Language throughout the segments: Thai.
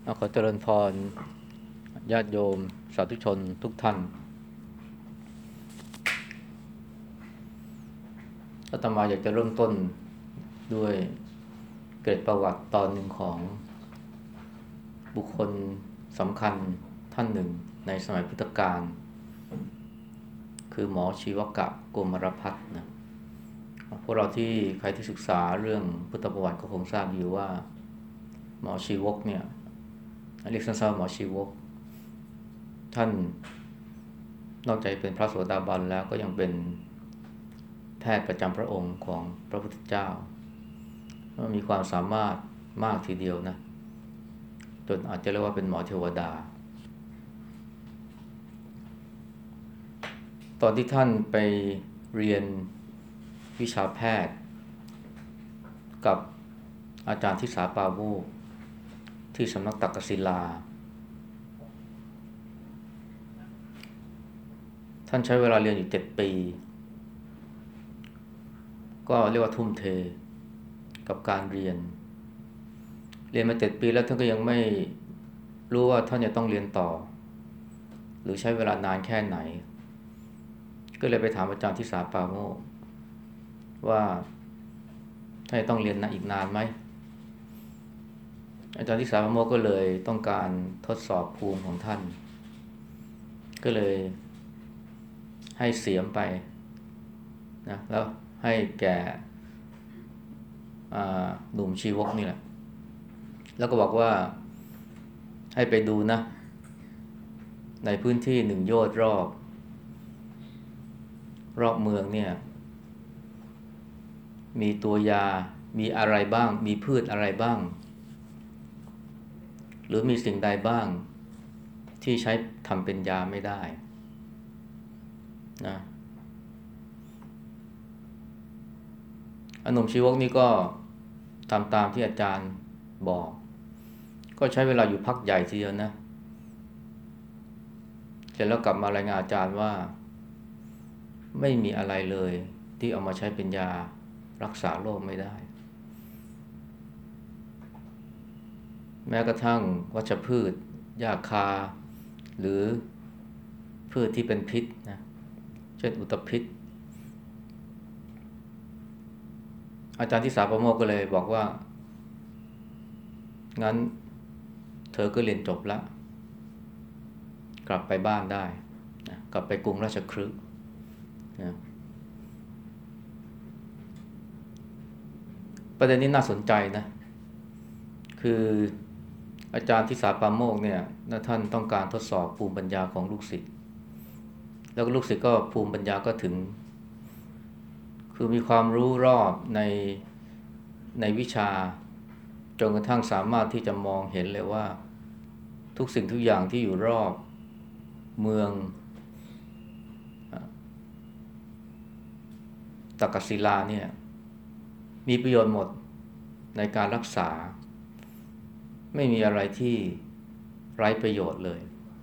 ขอเจริญพรญาติโยมสาธุชนทุกท่านอาตมาอยากจะเริ่มต้นด้วยเกร็ดประวัติตอนหนึ่งของบุคคลสำคัญท่านหนึ่งในสมัยพุทธกาลคือหมอชีวกะโกมารพัฒน์นะพวกเราที่ใครที่ศึกษาเรื่องพุทธประวัติก็คงทราบอยู่ว่าหมอชีวกเนี่ยเรียกสั้นๆหมอชีวกท่านนอกจากเป็นพระโสดาบันแล้วก็ยังเป็นแพทย์ประจำพระองค์ของพระพุทธเจ้ามีความสามารถมากทีเดียวนะจนอาจจะเรียกว่าเป็นหมอเทวดาตอนที่ท่านไปเรียนวิชาแพทย์กับอาจารย์ทิสาปาโมกข์ที่สำนักตักกศิลาท่านใช้เวลาเรียนอยู่7 ปีก็เรียกว่าทุ่มเทกับการเรียนมา7 ปีแล้วท่านก็ยังไม่รู้ว่าท่านจะต้องเรียนต่อหรือใช้เวลานานแค่ไหนก็เลยไปถามอาจารย์ทิสาปาโมกข์ว่าท่านจะต้องเรียนอีกนานไหมอาจารย์ทิสาปาโมกข์ก็เลยต้องการทดสอบภูมิของท่านก็เลยให้เสียมไปนะแล้วให้แก่หนุ่มชีวกนี่แหละแล้วก็บอกว่าให้ไปดูนะในพื้นที่1 โยชน์รอบเมืองเนี่ยมีตัวยามีอะไรบ้างมีพืชอะไรบ้างหรือมีสิ่งใดบ้างที่ใช้ทำเป็นยาไม่ได้นะหนุ่มชีวกนี่ก็ทำตามที่อาจารย์บอกก็ใช้เวลาอยู่พักใหญ่ทีเดียวนะเสร็จแล้วกลับมารายงานอาจารย์ว่าไม่มีอะไรเลยที่เอามาใช้เป็นยารักษาโรคไม่ได้แม้กระทั่งวัชพืชหญ้าคาหรือพืชที่เป็นพิษนะเช่นอุตภิษอาจารย์ทิสาปาโมกข์ก็เลยบอกว่างั้นเธอก็เรียนจบแล้วกลับไปบ้านได้นะกลับไปกรุงราชคฤห์นะประเด็นนี้น่าสนใจนะคืออาจารย์ทิสาปาโมกข์เนี่ยท่านต้องการทดสอบภูมิปัญญาของลูกศิษย์แล้วก็ลูกศิษย์ก็ภูมิปัญญาก็ถึงคือมีความรู้รอบในวิชาจนกระทั่งสามารถที่จะมองเห็นเลยว่าทุกสิ่งทุกอย่างที่อยู่รอบเมืองตักกศิลาเนี่ยมีประโยชน์หมดในการรักษาไม่มีอะไรที่ไร้ประโยชน์เลย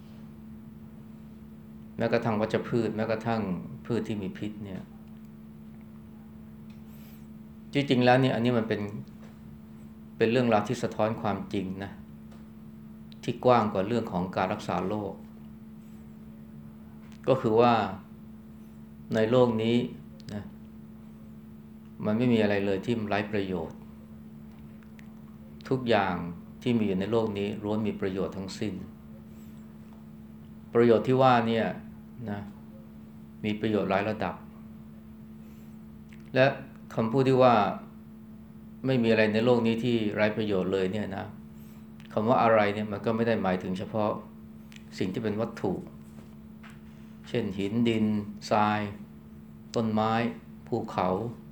แม้กระทั่งวัชพืชแม้กระทั่งพืชที่มีพิษเนี่ยจริงๆแล้วเนี่ยอันนี้มันเป็นเรื่องราวที่สะท้อนความจริงนะที่กว้างกว่าเรื่องของการรักษาโรคก็คือว่าในโลกนี้นะมันไม่มีอะไรเลยที่ไร้ประโยชน์ทุกอย่างที่มีอยู่ในโลกนี้ล้วนมีประโยชน์ทั้งสิ้นประโยชน์ที่ว่าเนี่ยนะมีประโยชน์หลายระดับและคำพูดที่ว่าไม่มีอะไรในโลกนี้ที่ไร้ประโยชน์เลยเนี่ยนะคำว่าอะไรเนี่ยมันก็ไม่ได้หมายถึงเฉพาะสิ่งที่เป็นวัตถุเช่นหินดินทรายต้นไม้ภูเขา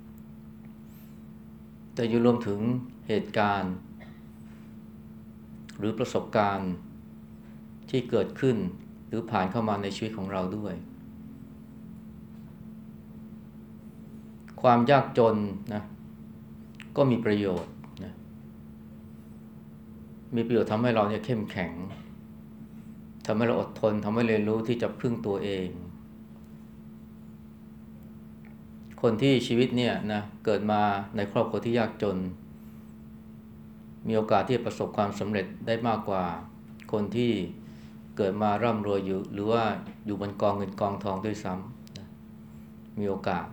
แต่ยังรวมถึงเหตุการณ์หรือประสบการณ์ที่เกิดขึ้นหรือผ่านเข้ามาในชีวิตของเราด้วยความยากจนนะก็มีประโยชน์นะมีประโยชน์ทำให้เราเนี่ยเข้มแข็งทำให้เราอดทนทำให้เรียนรู้ที่จะพึ่งตัวเองคนที่ชีวิตเนี่ยนะเกิดมาในครอบครัวที่ยากจนมีโอกาสที่จะประสบความสำเร็จได้มากกว่าคนที่เกิดมาร่ำรวยอยู่หรือว่าอยู่บนกองเงินกองทองด้วยซ้ำนะมีโอกาส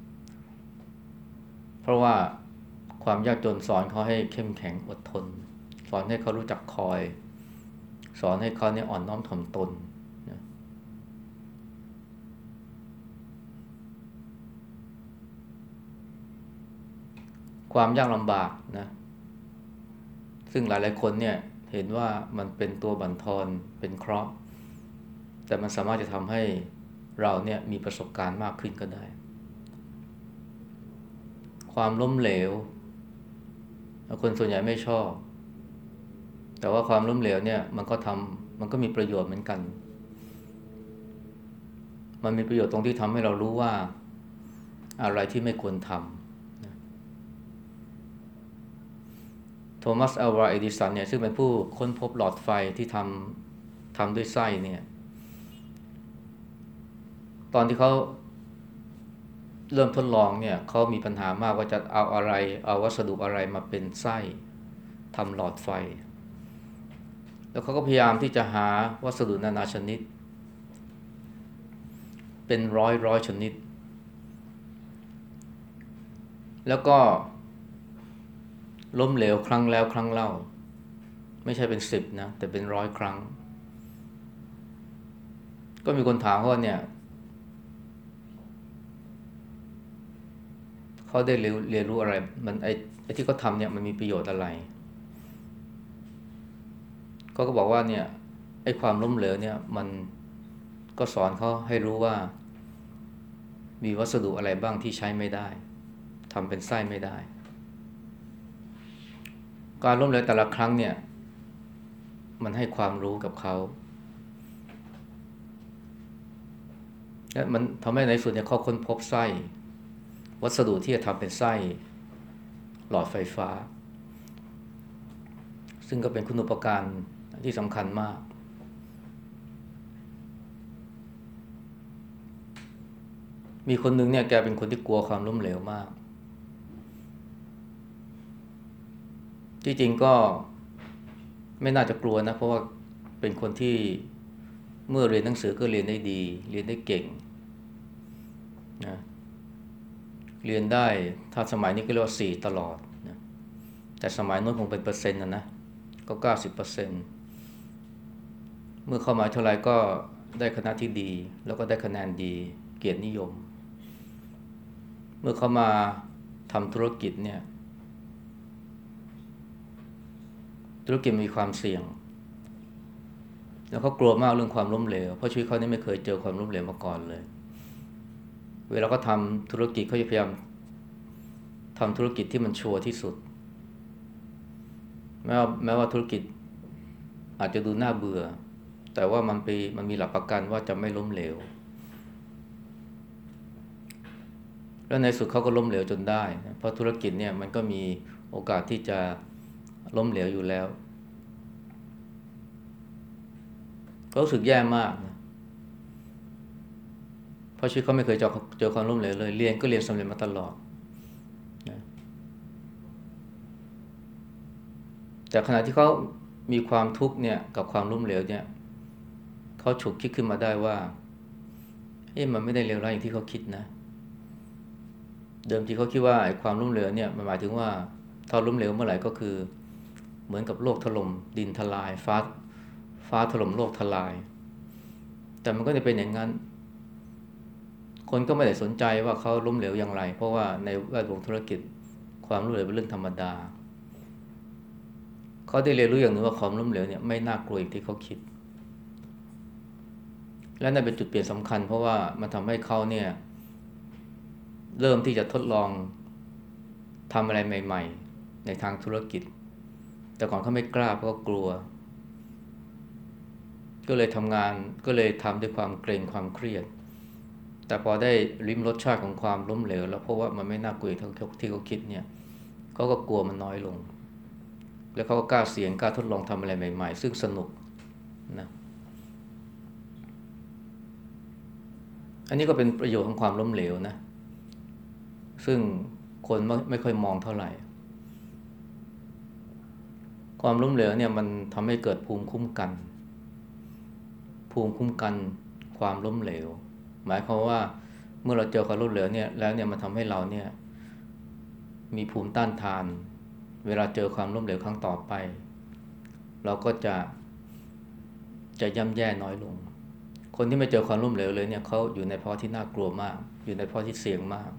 เพราะว่าความยากจนสอนเขาให้เข้มแข็งอดทนสอนให้เขารู้จักคอยสอนให้เขาเนี่ยอ่อนน้อมถ่อมตนนะความยากลำบากนะซึ่งหลายๆคนเนี่ยเห็นว่ามันเป็นตัวบั่นทอนเป็นเคราะห์แต่มันสามารถจะทำให้เราเนี่ยมีประสบการณ์มากขึ้นก็ได้ความล้มเหลวคนส่วนใหญ่ไม่ชอบแต่ว่าความล้มเหลวเนี่ยมันก็มีประโยชน์เหมือนกันมันมีประโยชน์ตรงที่ทำให้เรารู้ว่าอะไรที่ไม่ควรทำนะโทมัสอัลวาเอดิสันเนี่ยซึ่งเป็นผู้ค้นพบหลอดไฟที่ทำด้วยไส้เนี่ยตอนที่เขาเริ่มทดลองเนี่ยเขามีปัญหามากว่าจะเอาวัสดุอะไรมาเป็นไส้ทำหลอดไฟแล้วเขาก็พยายามที่จะหาวัสดุนานาชนิดเป็นร้อยชนิดแล้วก็ล้มเหลวครั้งแล้วครั้งเล่าไม่ใช่เป็น10นะแต่เป็น100ครั้งก็มีคนถามว่าเนี่ยเขาได้เรียนรู้อะไรมันไอ้ที่เขาทำเนี่ยมันมีประโยชน์อะไรเขาก็บอกว่าเนี่ยไอ้ความล้มเหลวเนี่ยมันก็สอนเขาให้รู้ว่ามีวัสดุอะไรบ้างที่ใช้ไม่ได้ทำเป็นไส้ไม่ได้การล้มเหลวแต่ละครั้งเนี่ยมันให้ความรู้กับเขาและมันทำให้ในสุดเนี่ยเขาค้นพบไส้วัสดุที่จะทำเป็นไส้หลอดไฟฟ้าซึ่งก็เป็นคุณูปการที่สำคัญมากมีคนหนึ่งเนี่ยแกเป็นคนที่กลัวความล้มเหลวมากที่จริงก็ไม่น่าจะกลัวนะเพราะว่าเป็นคนที่เมื่อเรียนหนังสือก็เรียนได้ดีเรียนได้เก่งนะเรียนได้ถ้าสมัยนี้ก็เรียกว่า4ตลอดนะแต่สมัยโน้นคงเป็นเปอร์เซ็นต์นะก็90%เมื่อเข้ามหาวิทยาลัยก็ได้คณะที่ดีแล้วก็ได้คะแนนดีเกียรตินิยมเมื่อเขามาทำธุรกิจเนี่ยธุรกิจมีความเสี่ยงแล้วเขากลัวมากเรื่องความล้มเหลวเพราะชีวิตเขานี่ไม่เคยเจอความล้มเหลวมาก่อนเลยเวลาเขาทำธุรกิจเขาจะพยายามทำธุรกิจที่มันชัวร์ที่สุดแม้ว่าธุรกิจอาจจะดูน่าเบื่อแต่ว่ามันมีหลักประกันว่าจะไม่ล้มเหลวแล้วในสุดเขาก็ล้มเหลวจนได้เพราะธุรกิจเนี่ยมันก็มีโอกาสที่จะล้มเหลวอยู่แล้วเขารู้สึกแย่มากนะเพราะชีวิตเขาไม่เคยเจอความล้มเหลวเลยเรียนก็เรียนสำเร็จมาตลอดนะแต่ขณะที่เขามีความทุกข์เนี่ยกับความล้มเหลวเนี่ยเขาฉุกคิดขึ้นมาได้ว่ามันไม่ได้เลวร้ายอย่างที่เขาคิดนะเดิมทีเขาคิดว่าไอ้ความล้มเหลวเนี่ยมันหมายถึงว่าถ้าล้มเหลวเมื่อไหร่ก็คือเหมือนกับโลกถล่มดินทลายฟ้าถล่มโลกทลายแต่มันก็จะเป็นอย่างนั้นคนก็ไม่ได้สนใจว่าเขาล้มเหลวอย่างไรเพราะว่าในแวดวงธุรกิจความล้มเหลวเป็นเรื่องธรรมดาเขาได้เรียนรู้อย่างหนึ่งว่าความล้มเหลวเนี่ยไม่น่ากลัวอย่างที่เขาคิดและนั่นเป็นจุดเปลี่ยนสำคัญเพราะว่ามันทำให้เขาเนี่ยเริ่มที่จะทดลองทำอะไรใหม่ๆในทางธุรกิจแต่ก่อนเขาไม่กล้าเพราะกลัวก็เลยทำด้วยความเกรงความเครียดแต่พอได้ลิ้มรสชาติของความล้มเหลวแล้วเพราะว่ามันไม่น่ากลัวเท่าที่เขาคิดเนี่ยเขาก็กลัวมันน้อยลงแล้วเขาก็กล้าเสี่ยงกล้าทดลองทำอะไรใหม่ๆซึ่งสนุกนะอันนี้ก็เป็นประโยชน์ของความล้มเหลวนะซึ่งคนไม่ค่อยมองเท่าไหร่ความล้มเหลวเนี่ยมันทำให้เกิดภูมิคุ้มกันความล้มเหลวหมายความว่าเมื่อเราเจอความล้มเหลวเนี่ยแล้วเนี่ยมันทำให้เราเนี่ยมีภูมิต้านทานเวลาเจอความล้มเหลวครั้งต่อไปเราก็จะย่ำแย่น้อยลงคนที่ไม่เจอความล้มเหลวเลยเนี่ยเขาอยู่ในภาวะที่น่ากลัวมากอยู่ในภาวะที่เสี่ยงมาก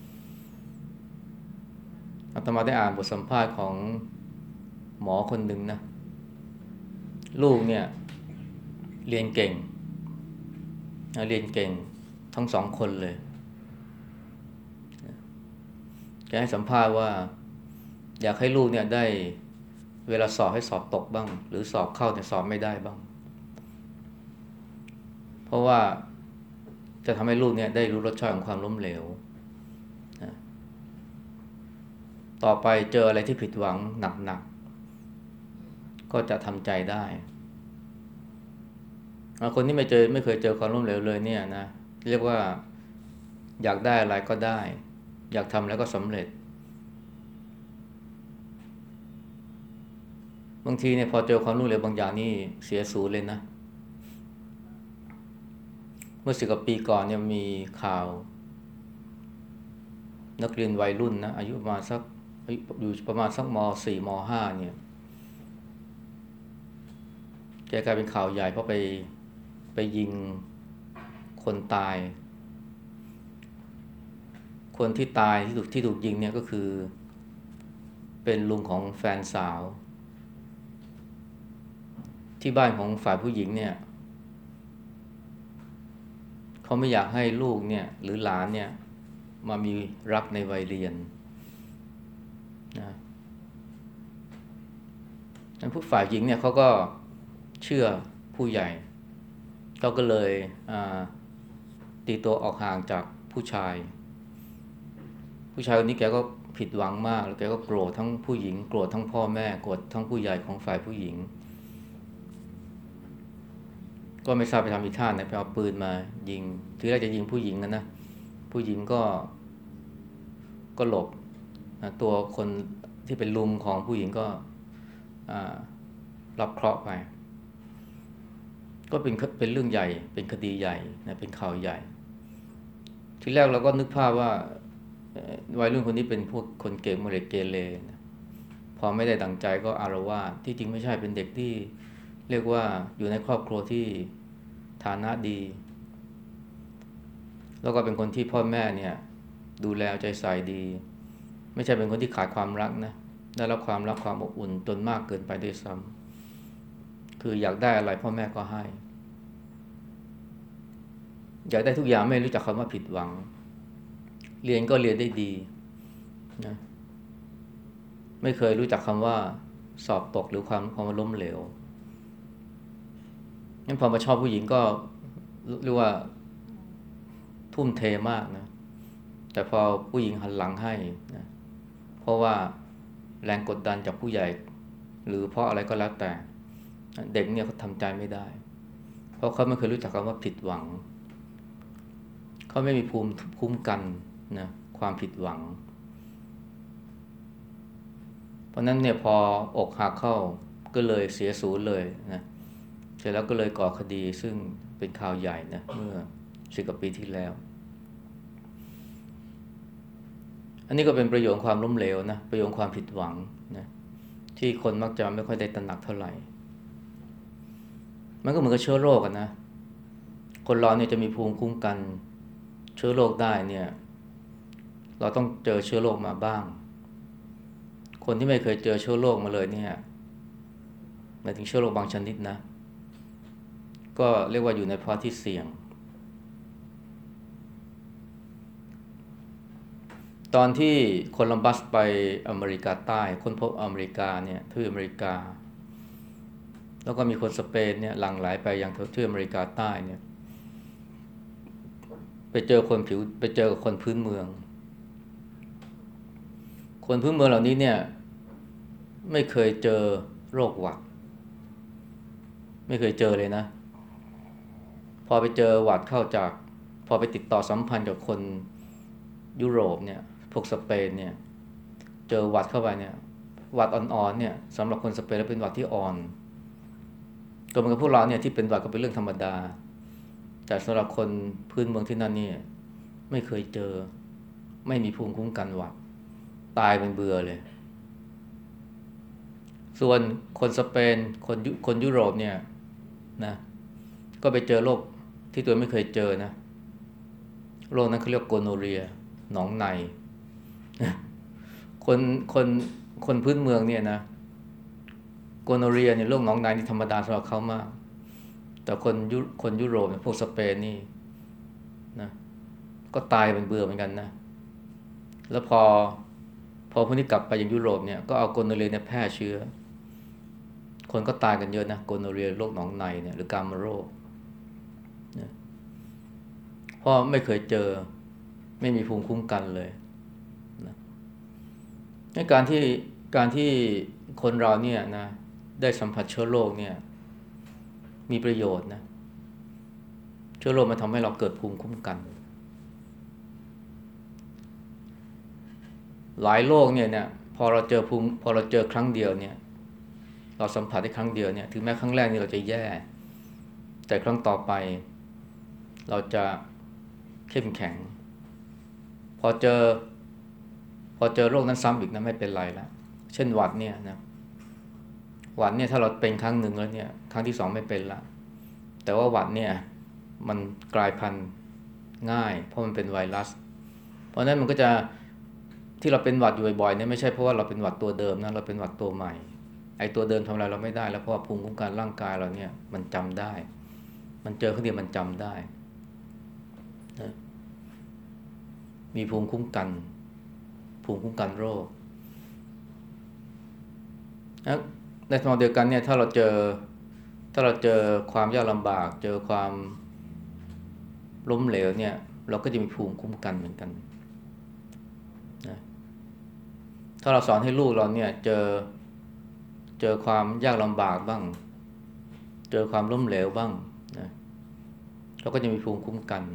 อาตมาได้อ่านบทสัมภาษณ์ของหมอคนหนึ่งนะลูกเนี่ยเรียนเก่งทั้งสองคนเลยแกให้สัมภาษณ์ว่าอยากให้ลูกเนี่ยได้เวลาสอบให้สอบตกบ้างหรือสอบเข้าแต่สอบไม่ได้บ้างเพราะว่าจะทำให้ลูกเนี่ยได้รู้รสชาติของความล้มเหลวนะต่อไปเจออะไรที่ผิดหวังหนักๆก็จะทำใจได้คนที่ไม่เคยเจอความล้มเหลวเลยเนี่ยนะเรียกว่าอยากได้อะไรก็ได้อยากทำแล้วก็สำเร็จบางทีเนี่ยพอเจอความล้มเหลวบางอย่างนี่เสียศูนย์เลยนะเมื่อ10 กว่าปีก่อนเนี่ยมีข่าวนักเรียนวัยรุ่นนะอายุประมาณสักอยู่ประมาณสักม.4 ม.5เนี่ยแกกลายเป็นข่าวใหญ่เพราะไปยิงคนตายคนที่ตายที่ถูกยิงเนี่ยก็คือเป็นลุงของแฟนสาวที่บ้านของฝ่ายผู้หญิงเนี่ยเขาไม่อยากให้ลูกเนี่ยหรือหลานเนี่ยมามีรักในวัยเรียนนะผู้ฝ่ายหญิงเนี่ยเขาก็เชื่อผู้ใหญ่เขาก็เลยตีตัวออกห่างจากผู้ชายคนนี้แกก็ผิดหวังมากแล้วแกก็โกรธทั้งผู้หญิงโกรธทั้งพ่อแม่โกรธทั้งผู้ใหญ่ของฝ่ายผู้หญิงก็ไม่ทราบไปทำอีท่าไหนไปเอาปืนมายิงทีแรกจะยิงผู้หญิงนะผู้หญิงก็หลบนะตัวคนที่เป็นลุงของผู้หญิงก็รับเคราะห์ไปก็เป็นเรื่องใหญ่เป็นคดีใหญ่นะเป็นข่าวใหญ่ทีแรกเราก็นึกภาพว่าวัยรุ่นคนนี้เป็นพวกคนเก่งเเกเรนะพอไม่ได้ดั่งใจก็อาละวาดที่จริงไม่ใช่เป็นเด็กที่เรียกว่าอยู่ในครอบครัวที่ฐานะดีแล้วก็เป็นคนที่พ่อแม่เนี่ยดูแลใจใส่ดีไม่ใช่เป็นคนที่ขาดความรักนะได้รับความรักความอบอุ่นจนมากเกินไปด้วยซ้ำคืออยากได้อะไรพ่อแม่ก็ให้อยากได้ทุกอย่างไม่รู้จักคำว่าผิดหวังเรียนก็เรียนได้ดีนะไม่เคยรู้จักคำว่าสอบตกหรือความล้มเหลวงั้นพอมาชอบผู้หญิงก็เรียกว่าทุ่มเทมากนะแต่พอผู้หญิงหันหลังให้นะเพราะว่าแรงกดดันจากผู้ใหญ่หรือเพราะอะไรก็แล้วแต่เด็กเนี่ยเขาทำใจไม่ได้เพราะเขาไม่เคยรู้จักคำว่าผิดหวังเขาไม่มีภูมิคุ้มกันนะความผิดหวังเพราะนั้นเนี่ยพออกหักเข้าก็เลยเสียศูนย์เลยนะเสร็จแล้วก็เลยก่อคดีซึ่งเป็นข่าวใหญ่นะเมื่อ10 กว่าปีที่แล้วอันนี้ก็เป็นประโยชน์ความล้มเหลวนะประโยชน์ความผิดหวังนะที่คนมักจะไม่ค่อยได้ตระหนักเท่าไหร่มันก็เหมือนกับเชื้อโรคนะคนเราเนี่ยจะมีภูมิคุ้มกันเชื้อโรคได้เนี่ยเราต้องเจอเชื้อโรคมาบ้างคนที่ไม่เคยเจอเชื้อโรคมาเลยเนี่ยหมายถึงเชื้อโรคบางชนิดนะก็เรียกว่าอยู่ในภาวะที่เสี่ยงตอนที่โคลัมบัสไปอเมริกาใต้ค้นพบอเมริกาเนี่ยทวีปอเมริกาแล้วก็มีคนสเปนเนี่ยหลั่งไหลไปยังทวีปอเมริกาใต้เนี่ยไปเจอกับคนพื้นเมืองคนพื้นเมืองเหล่านี้เนี่ยไม่เคยเจอโรคหวัดไม่เคยเจอเลยนะพอไปเจอหวัดเข้าจากพอไปติดต่อสัมพันธ์กับคนยุโรปเนี่ยพวกสเปนเนี่ยเจอหวัดเข้าไปเนี่ยหวัดอ่อนๆเนี่ยสำหรับคนสเปนแล้วเป็นหวัดที่อ่อนก็เหมือนกับพวกเราเนี่ยที่เป็นหวัดก็เป็นเรื่องธรรมดาแต่สำหรับคนพื้นเมืองที่นั่นเนี่ยไม่เคยเจอไม่มีภูมิคุ้มกันหวัดตายเป็นเบื่อเลยส่วนคนสเปนคนยุโรปเนี่ยนะก็ไปเจอโรคที่ตัวไม่เคยเจอนะโรคนั้นเขาเรียกโกโนเรียหนองในคนคนคนพื้นเมืองเนี่ยนะโกโนเรียเนี่ยโรคหนองในนี่ธรรมดาสำหรับเขามากแต่คนยุโรปเนี่ยพวกสเปนนี่นะก็ตายเป็นเบื่อเหมือนกันนะแล้วพอพวกนี้กลับไปยังยุโรปเนี่ยก็เอาโกโนเรียเนี่ยแพร่เชื้อคนก็ตายกันเยอะนะโกโนเรียโรคหนองในเนี่ยหรือกามโรคนะเพราะไม่เคยเจอไม่มีภูมิคุ้มกันเลยนะในการที่คนเราเนี่ยนะได้สัมผัสเชื้อโรคเนี่ยมีประโยชน์นะเชื้อโรคมันทำให้เราเกิดภูมิคุ้มกันหลายโรคเนี่ยพอเราเจอครั้งเดียวเนี่ยเราสัมผัสได้ครั้งเดียวเนี่ยถึงแม้ครั้งแรกนี่เราจะแย่แต่ครั้งต่อไปเราจะเข้มแข็งพอเจอโรคนั้นซ้ำอีกนะไม่เป็นไรแล้วเช่นหวัดเนี่ยนะหวัดเนี่ยถ้าเราเป็นครั้งหนึ่งแล้วเนี่ยครั้งที่สองไม่เป็นละแต่ว่าหวัดเนี่ยมันกลายพันธุ์ง่ายเพราะมันเป็นไวรัสเพราะนั้นมันก็จะที่เราเป็นหวัดอยู่บ่อยๆเนี่ยไม่ใช่เพราะว่าเราเป็นหวัดตัวเดิมนะเราเป็นหวัดตัวใหม่ไอ้ตัวเดิมทำอะไรเราไม่ได้แล้วเพราะว่าภูมิคุ้มกันร่างกายเราเนี่ยมันจำได้มันเจอครั้งเดียวมันจำได้นะมีภูมิคุ้มกันโรคนะในทางเดียวกันเนี่ยถ้าเราเจอความยากลำบากเจอความล้มเหลวเนี่ยเราก็จะมีภูมิคุ้มกันเหมือนกันนะถ้าเราสอนให้ลูกเราเนี่ยเจอความยากลำบากบ้างเจอความล้มเหลวบ้างนะเราก็จะมีภูมิคุ้มกัน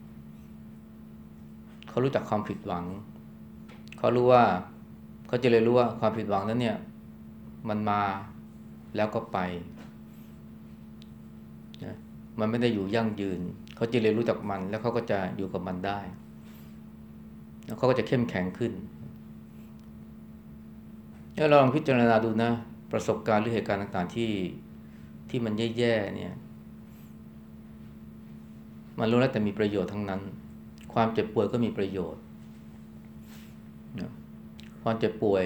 เขารู้จักความผิดหวังเขารู้ว่าเขาจะเรียนรู้ว่าความผิดหวังนั้นเนี่ยมันมาแล้วก็ไปนะมันไม่ได้อยู่ยั่งยืนเขาจะเรียนรู้จากมันแล้วเขาก็จะอยู่กับมันได้แล้วเขาก็จะเข้มแข็งขึ้นแล้วเราลองพิจารณาดูนะประสบการณ์หรือเหตุการณ์ต่างๆที่มันแย่ๆเนี่ยมันรู้แล้วแต่มีประโยชน์ทั้งนั้นความเจ็บป่วยก็มีประโยชน์นะความเจ็บป่วย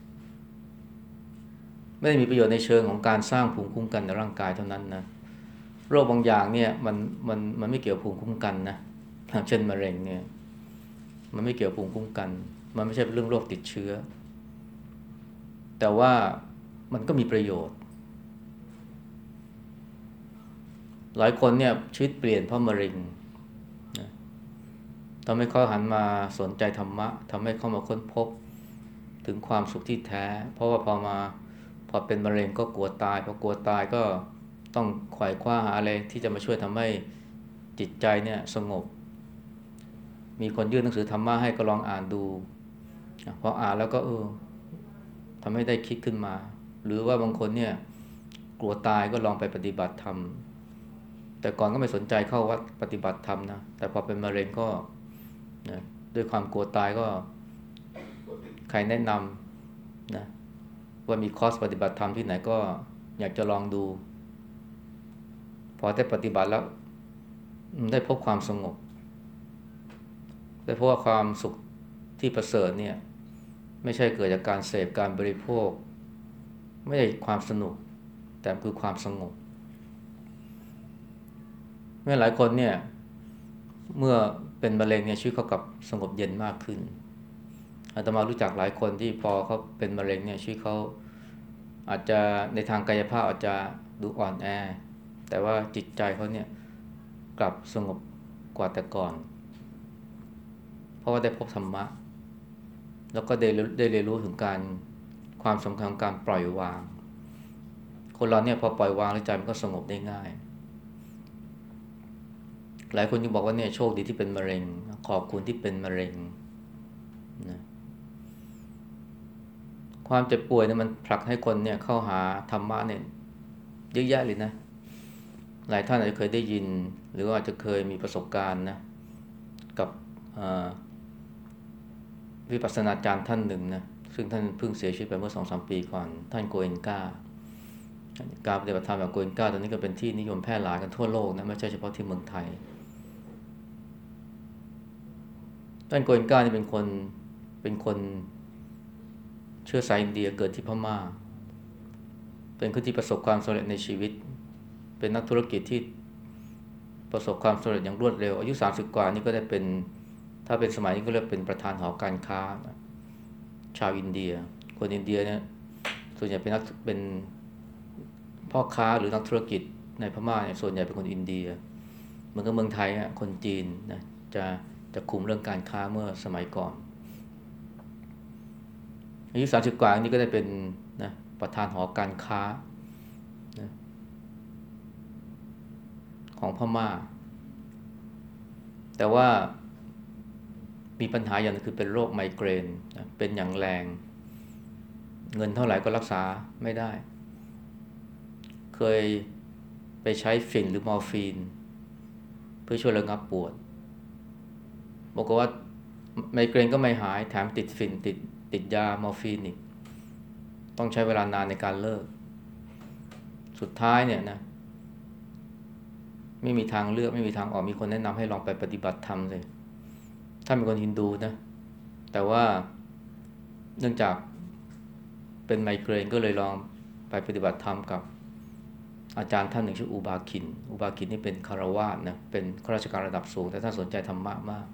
ไม่ได้มีประโยชน์ในเชิงของการสร้างภูมิคุ้มกันในร่างกายเท่านั้นนะโรคบางอย่างเนี่ยมันไม่เกี่ยวภูมิคุ้มกันนะเช่นมะเร็งเนี่ยมันไม่เกี่ยวภูมิคุ้มกันมันไม่ใช่เรื่องโรคติดเชื้อแต่ว่ามันก็มีประโยชน์หลายคนเนี่ยชีวิตเปลี่ยนเพราะมะเร็งนะทำให้เขาหันมาสนใจธรรมะทำให้เขามาค้นพบถึงความสุขที่แท้เพราะว่าพอเป็นมะเร็งก็กลัวตายพอกลัวตายก็ต้องไขว่คว้าหาอะไรที่จะมาช่วยทำให้จิตใจเนี่ยสงบมีคนยื่นหนังสือธรรมะให้ก็ลองอ่านดูพออ่านแล้วก็ทำให้ได้คิดขึ้นมาหรือว่าบางคนเนี่ยกลัวตายก็ลองไปปฏิบัติธรรมแต่ก่อนก็ไม่สนใจเข้าวัดปฏิบัติธรรมนะแต่พอเป็นมะเร็งก็นะด้วยความกลัวตายก็ใครแนะนำนะว่ามีคอร์สปฏิบัติธรรมที่ไหนก็อยากจะลองดูพอได้ปฏิบัติแล้วได้พบความสงบได้พบว่าความสุขที่ประเสริฐเนี่ยไม่ใช่เกิดจากการเสพการบริโภคไม่ใช่ความสนุกแต่คือความสงบเมื่อหลายคนเนี่ยเมื่อเป็นมะเร็งเนี่ยชีวิตเขากับสงบเย็นมากขึ้นอาตมารู้จักหลายคนที่พอเขาเป็นมะเร็งเนี่ยชีวิตเขาอาจจะในทางกายภาพอาจจะดูอ่อนแอแต่ว่าจิตใจเขาเนี่ยกลับสงบกว่าแต่ก่อนเพราะว่าได้พบธรรมะแล้วก็ได้เรียนรู้ถึงความสำคัญของการปล่อยวางคนเราเนี่ยพอปล่อยวางแล้วใจมันก็สงบได้ง่ายหลายคนยังบอกว่าเนี่ยโชคดีที่เป็นมะเร็งขอบคุณที่เป็นมะเร็งนะความเจ็บป่วยเนี่ยมันผลักให้คนเนี่ยเข้าหาธรรมะเนี่ยเยอะแยะเลยนะหลายท่านอาจจะเคยได้ยินหรือว่าอาจจะเคยมีประสบการณ์นะกับวิปัสสนาจารย์ท่านหนึ่งนะซึ่งท่านเพิ่งเสียชีวิตไปเมื่อ2-3 ปีก่อนท่านโกเอนกาการปฏิบัติธรรมแบบโกเอนกาตอนนี้ก็เป็นที่นิยมแพร่หลายกันทั่วโลกนะไม่ใช่เฉพาะที่เมืองไทยท่านโกเอนกานี่เป็นคนเชื้อสายอินเดียเกิดที่พม่าเป็นคนที่ประสบความสำเร็จในชีวิตเป็นนักธุรกิจที่ประสบความสำเร็จอย่างรวดเร็วอายุ30 กว่านี่ก็ได้เป็นถ้าเป็นสมัยนี้ก็เรียกเป็นประธานหอการค้าชาวอินเดียคนอินเดียเนี่ยส่วนใหญ่เป็นพ่อค้าหรือนักธุรกิจในพม่าเนี่ยส่วนใหญ่เป็นคนอินเดียเหมือนกับเมืองไทยอ่ะคนจีนนะจะคุมเรื่องการค้าเมื่อสมัยก่อนอายุ30 กว่านี่ก็ได้เป็นนะประธานหอการค้านะของพม่าแต่ว่ามีปัญหาอย่างนึงคือเป็นโรคไมเกรนนะเป็นอย่างแรงเงินเท่าไหร่ก็รักษาไม่ได้เคยไปใช้ฝิ่นหรือมอร์ฟีนเพื่อช่วยระงับปวดบอกว่าไมเกรนก็ไม่หายแถมติดฝิ่นติดยามอร์ฟีนอีกต้องใช้เวลานานในการเลิกสุดท้ายเนี่ยนะไม่มีทางเลือกไม่มีทางออกมีคนแนะนำให้ลองไปปฏิบัติธรรมเลยท่านเป็นคนฮินดูนะแต่ว่าเนื่องจากเป็นไมเกรนก็เลยลองไปปฏิบัติธรรมกับอาจารย์ท่านหนึ่งชื่ออุบาคินนี่เป็นคฤหัสถ์นะเป็นข้าราชการระดับสูงแต่ท่านสนใจธรรมะมาก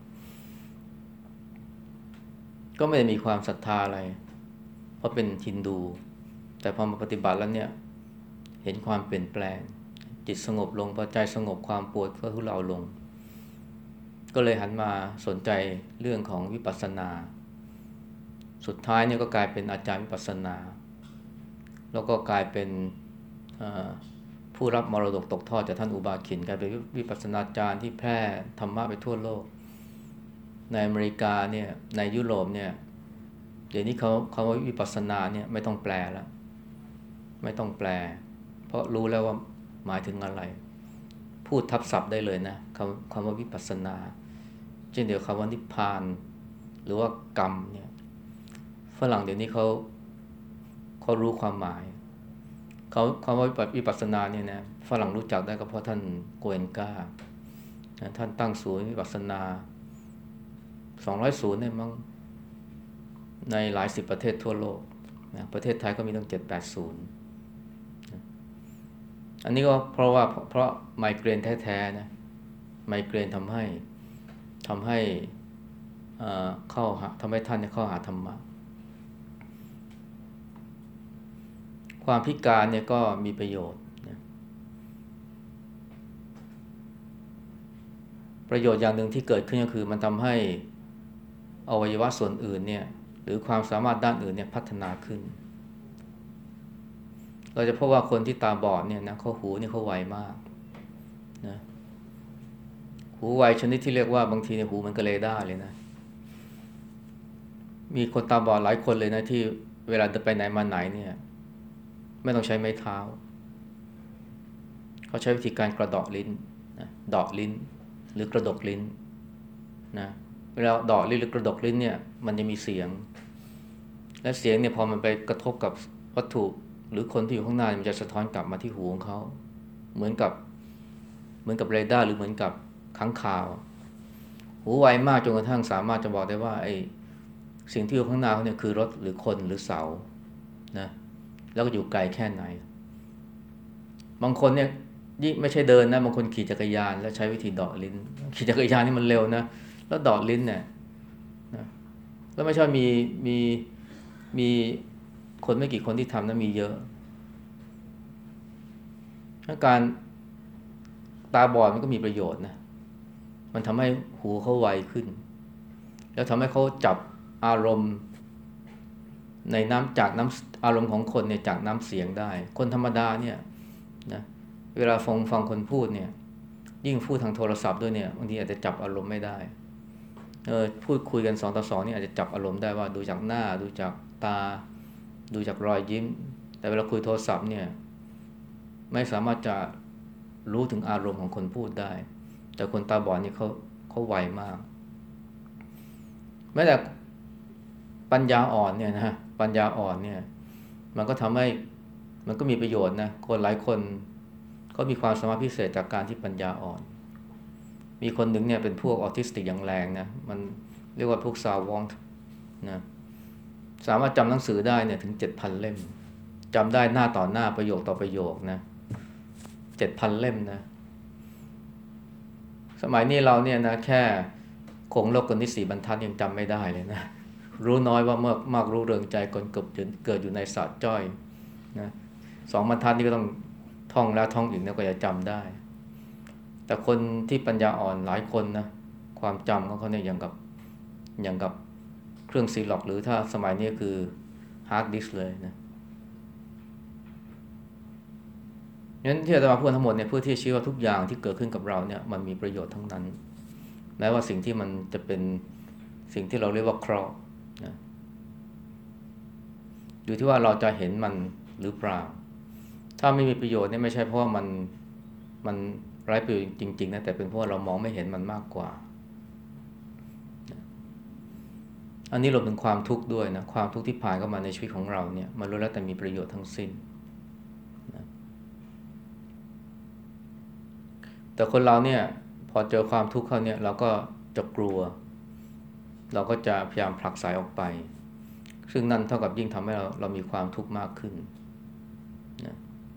ก็ไม่ได้มีความศรัทธาอะไรเพราะเป็นฮินดูแต่พอมาปฏิบัติแล้วเนี่ยเห็นความเปลี่ยนแปลงจิตสงบลงพอใจสงบความปวดก็ทุเลาลงก็เลยหันมาสนใจเรื่องของวิปัสสนาสุดท้ายเนี่ยก็กลายเป็นอาจารย์วิปัสสนาแล้วก็กลายเป็นผู้รับมรดกตกทอดจากท่านอุบาคินกลายเป็นวิปัสสนาจารย์ที่แพร่ธรรมะไปทั่วโลกในอเมริกาเนี่ยในยุโรปเนี่ยเดี๋ยวนี้เขาว่าวิปัสสนาเนี่ยไม่ต้องแปลแล้วไม่ต้องแปลเพราะรู้แล้วว่าหมายถึงอะไรพูดทับศัพท์ได้เลยนะคำว่าวิปัสสนาเช่นเดียวคำว่านิพพานหรือว่ากรรมเนี่ยฝรั่งเดี๋ยวนี้เขารู้ความหมายคำว่าวิปัสสนาเนี่ยนะฝรั่งรู้จักได้ก็เพราะท่านโกเอนกาท่านตั้งศูนย์วิปัสสนา200 ศูนย์เนี่ยมั้งในหลาย10 ประเทศทั่วโลกนะประเทศไทยก็มีตั้ง7-8 ศูนย์อันนี้ก็เพราะไมเกรนแท้ๆนะไมเกรนทำให้ทำให้ท่านเข้าหาธรรมะความพิการเนี่ยก็มีประโยชน์นะประโยชน์อย่างหนึ่งที่เกิดขึ้นก็คือมันทำให้อวัยวะส่วนอื่นเนี่ยหรือความสามารถด้านอื่นเนี่ยพัฒนาขึ้นเราจะพบว่าคนที่ตาบอดเนี่ยนะเขาหูนี่เขาไวมากนะหูไวชนิดที่เรียกว่าบางทีเนี่ยหูมันก็เรดาร์เลยนะมีคนตาบอดหลายคนเลยนะที่เวลาจะไปไหนมาไหนเนี่ยไม่ต้องใช้ไม้เท้าเขาใช้วิธีการกระเดาะลิ้นนะเดาะลิ้นหรือกระดกลิ้นนะเวลาเดาะลิ้นหรือกระดกลิ้นเนี่ยมันจะมีเสียงและเสียงเนี่ยพอมันไปกระทบกับวัตถุหรือคนที่อยู่ข้างหน้ามันจะสะท้อนกลับมาที่หูของเขาเหมือนกับเรดาร์หรือเหมือนกับค้างคาวหูไวมากจนกระทั่งสามารถจะบอกได้ว่าไอ้สิ่งที่อยู่ข้างหน้าเขาเนี่ยคือรถหรือคนหรือเสานะแล้วก็อยู่ไกลแค่ไหนบางคนเนี่ยยิ่งไม่ใช่เดินนะบางคนขี่จักรยานแล้วใช้วิธีเดาะลิ้นขี่จักรยานนี่มันเร็วนะแล้วเดาะลิ้นเนี่ยนะแล้วไม่ใช่มีคนไม่กี่คนที่ทำนะมีเยอะการตาบอดมันก็มีประโยชน์นะมันทำให้หูเขาไวขึ้นแล้วทำให้เขาจับอารมณ์ในจากน้ำอารมณ์ของคนเนี่ยจากน้ำเสียงได้คนธรรมดาเนี่ยนะเวลาฟังคนพูดเนี่ยยิ่งพูดทางโทรศัพท์ด้วยเนี่ยบางทีอาจจะจับอารมณ์ไม่ได้พูดคุยกัน2 ต่อ 2นี่อาจจะจับอารมณ์ได้ว่าดูจากหน้าดูจากตาดูจากรอยยิ้มแต่เวลาคุยโทรศัพท์เนี่ยไม่สามารถจะรู้ถึงอารมณ์ของคนพูดได้แต่คนตาบอดนี่เขาไวมากแม้แต่ปัญญาอ่อนเนี่ยนะปัญญาอ่อนเนี่ยมันก็ทำให้มันก็มีประโยชน์นะคนหลายคนเขามีความสามารถพิเศษจากการที่ปัญญาอ่อนมีคนหนึ่งเนี่ยเป็นพวกออทิสติกอย่างแรงนะมันเรียกว่าพวกซาวองนะสามารถจำหนังสือได้เนี่ยถึง 7,000 เล่มจำได้หน้าต่อหน้าประโยคต่อประโยคนะ 7,000 เล่มนะสมัยนี้เราเนี่ยนะแค่คงโลกกลนิ4 บรรทัดยังจำไม่ได้เลยนะรู้น้อยว่าเมื่อมากรู้เริงใจคนเกิดอยู่ในสระจ้อยนะ2 บรรทัดนี่ก็ต้องท่องแล้วท่องอีกนะก็จะจำได้แต่คนที่ปัญญาอ่อนหลายคนนะความจำของเขาเนี่ยอย่างกับเครื่องซีล็อกหรือถ้าสมัยนี้คือฮาร์ดดิสก์เลยนะงั้นที่อาตมาพูดทั้งหมดเนี่ยเพื่อที่จะชี้ว่าทุกอย่างที่เกิดขึ้นกับเราเนี่ยมันมีประโยชน์ทั้งนั้นแม้ว่าสิ่งที่มันจะเป็นสิ่งที่เราเรียกว่าเคราะห์นะอยู่ที่ว่าเราจะเห็นมันหรือเปล่าถ้าไม่มีประโยชน์เนี่ยไม่ใช่เพราะว่ามันไร้ประโยชน์จริงๆนะแต่เป็นเพราะเรามองไม่เห็นมันมากกว่าอันนี้รวมถึงความทุกข์ด้วยนะความทุกข์ที่ผ่านเข้ามาในชีวิตของเราเนี่ยมันล้วนแล้วแต่มีประโยชน์ทั้งสิ้นนะแต่คนเราเนี่ยพอเจอความทุกข์เข้าเนี่ยเราก็จะกลัวเราก็จะพยายามผลักไสออกไปซึ่งนั่นเท่ากับยิ่งทำให้เรามีความทุกข์มากขึ้นนะ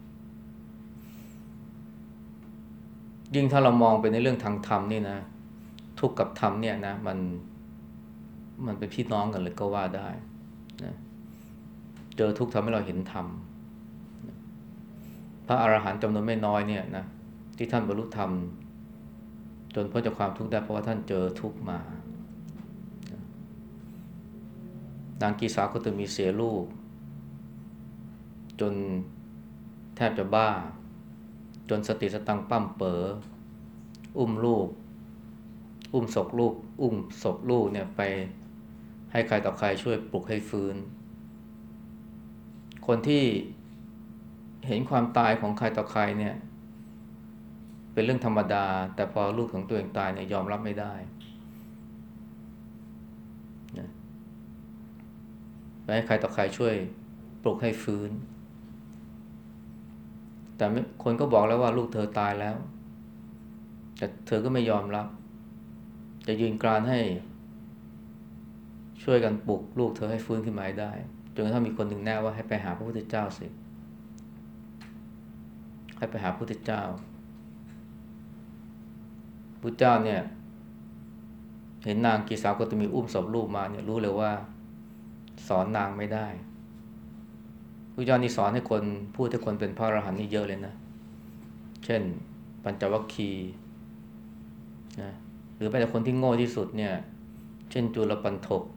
ยิ่งถ้าเรามองไปในเรื่องทางธรรมนี่นะทุกข์กับธรรมเนี่ยนะมันเป็นพี่น้องกันเลยก็ว่าได้นะเจอทุกข์ทำให้เราเห็นธรรมพระอรหันต์จำนวนไม่น้อยเนี่ยนะที่ท่านบรรลุธรรมจนพ้นจากความทุกข์ได้เพราะว่าท่านเจอทุกข์มานางกีสาโคตมีเสียลูกจนแทบจะบ้าจนสติสตังค์ปั้มเป๋ออุ้มลูกอุ้มศพลูกเนี่ยไปให้ใครต่อใครช่วยปลุกให้ฟื้นคนที่เห็นความตายของใครต่อใครเนี่ยเป็นเรื่องธรรมดาแต่พอลูกของตัวเองตายเนี่ยยอมรับไม่ได้นะไปให้ใครต่อใครช่วยปลุกให้ฟื้นแต่คนก็บอกแล้วว่าลูกเธอตายแล้วแต่เธอก็ไม่ยอมรับจะยืนกรานให้ช่วยกันปลุกลูกเธอให้ฟื้นขึ้นมาได้จนกระทั่งมีคนหนึ่งแนะว่าให้ไปหาพระพุทธเจ้าสิให้ไปหาพระพุทธเจ้าพุทธเจ้าเนี่ยเห็นนางกีสาโคตมีอุ้มศพลูกมาเนี่ยรู้เลยว่าสอนนางไม่ได้พุทธเจ้านี่สอนให้คนพูดให้คนเป็นพระอรหันต์นี่เยอะเลยนะเช่นปัญจวัคคีย์นะหรือแม้แต่คนที่โง่ที่สุดเนี่ยเช่นจุลปันถก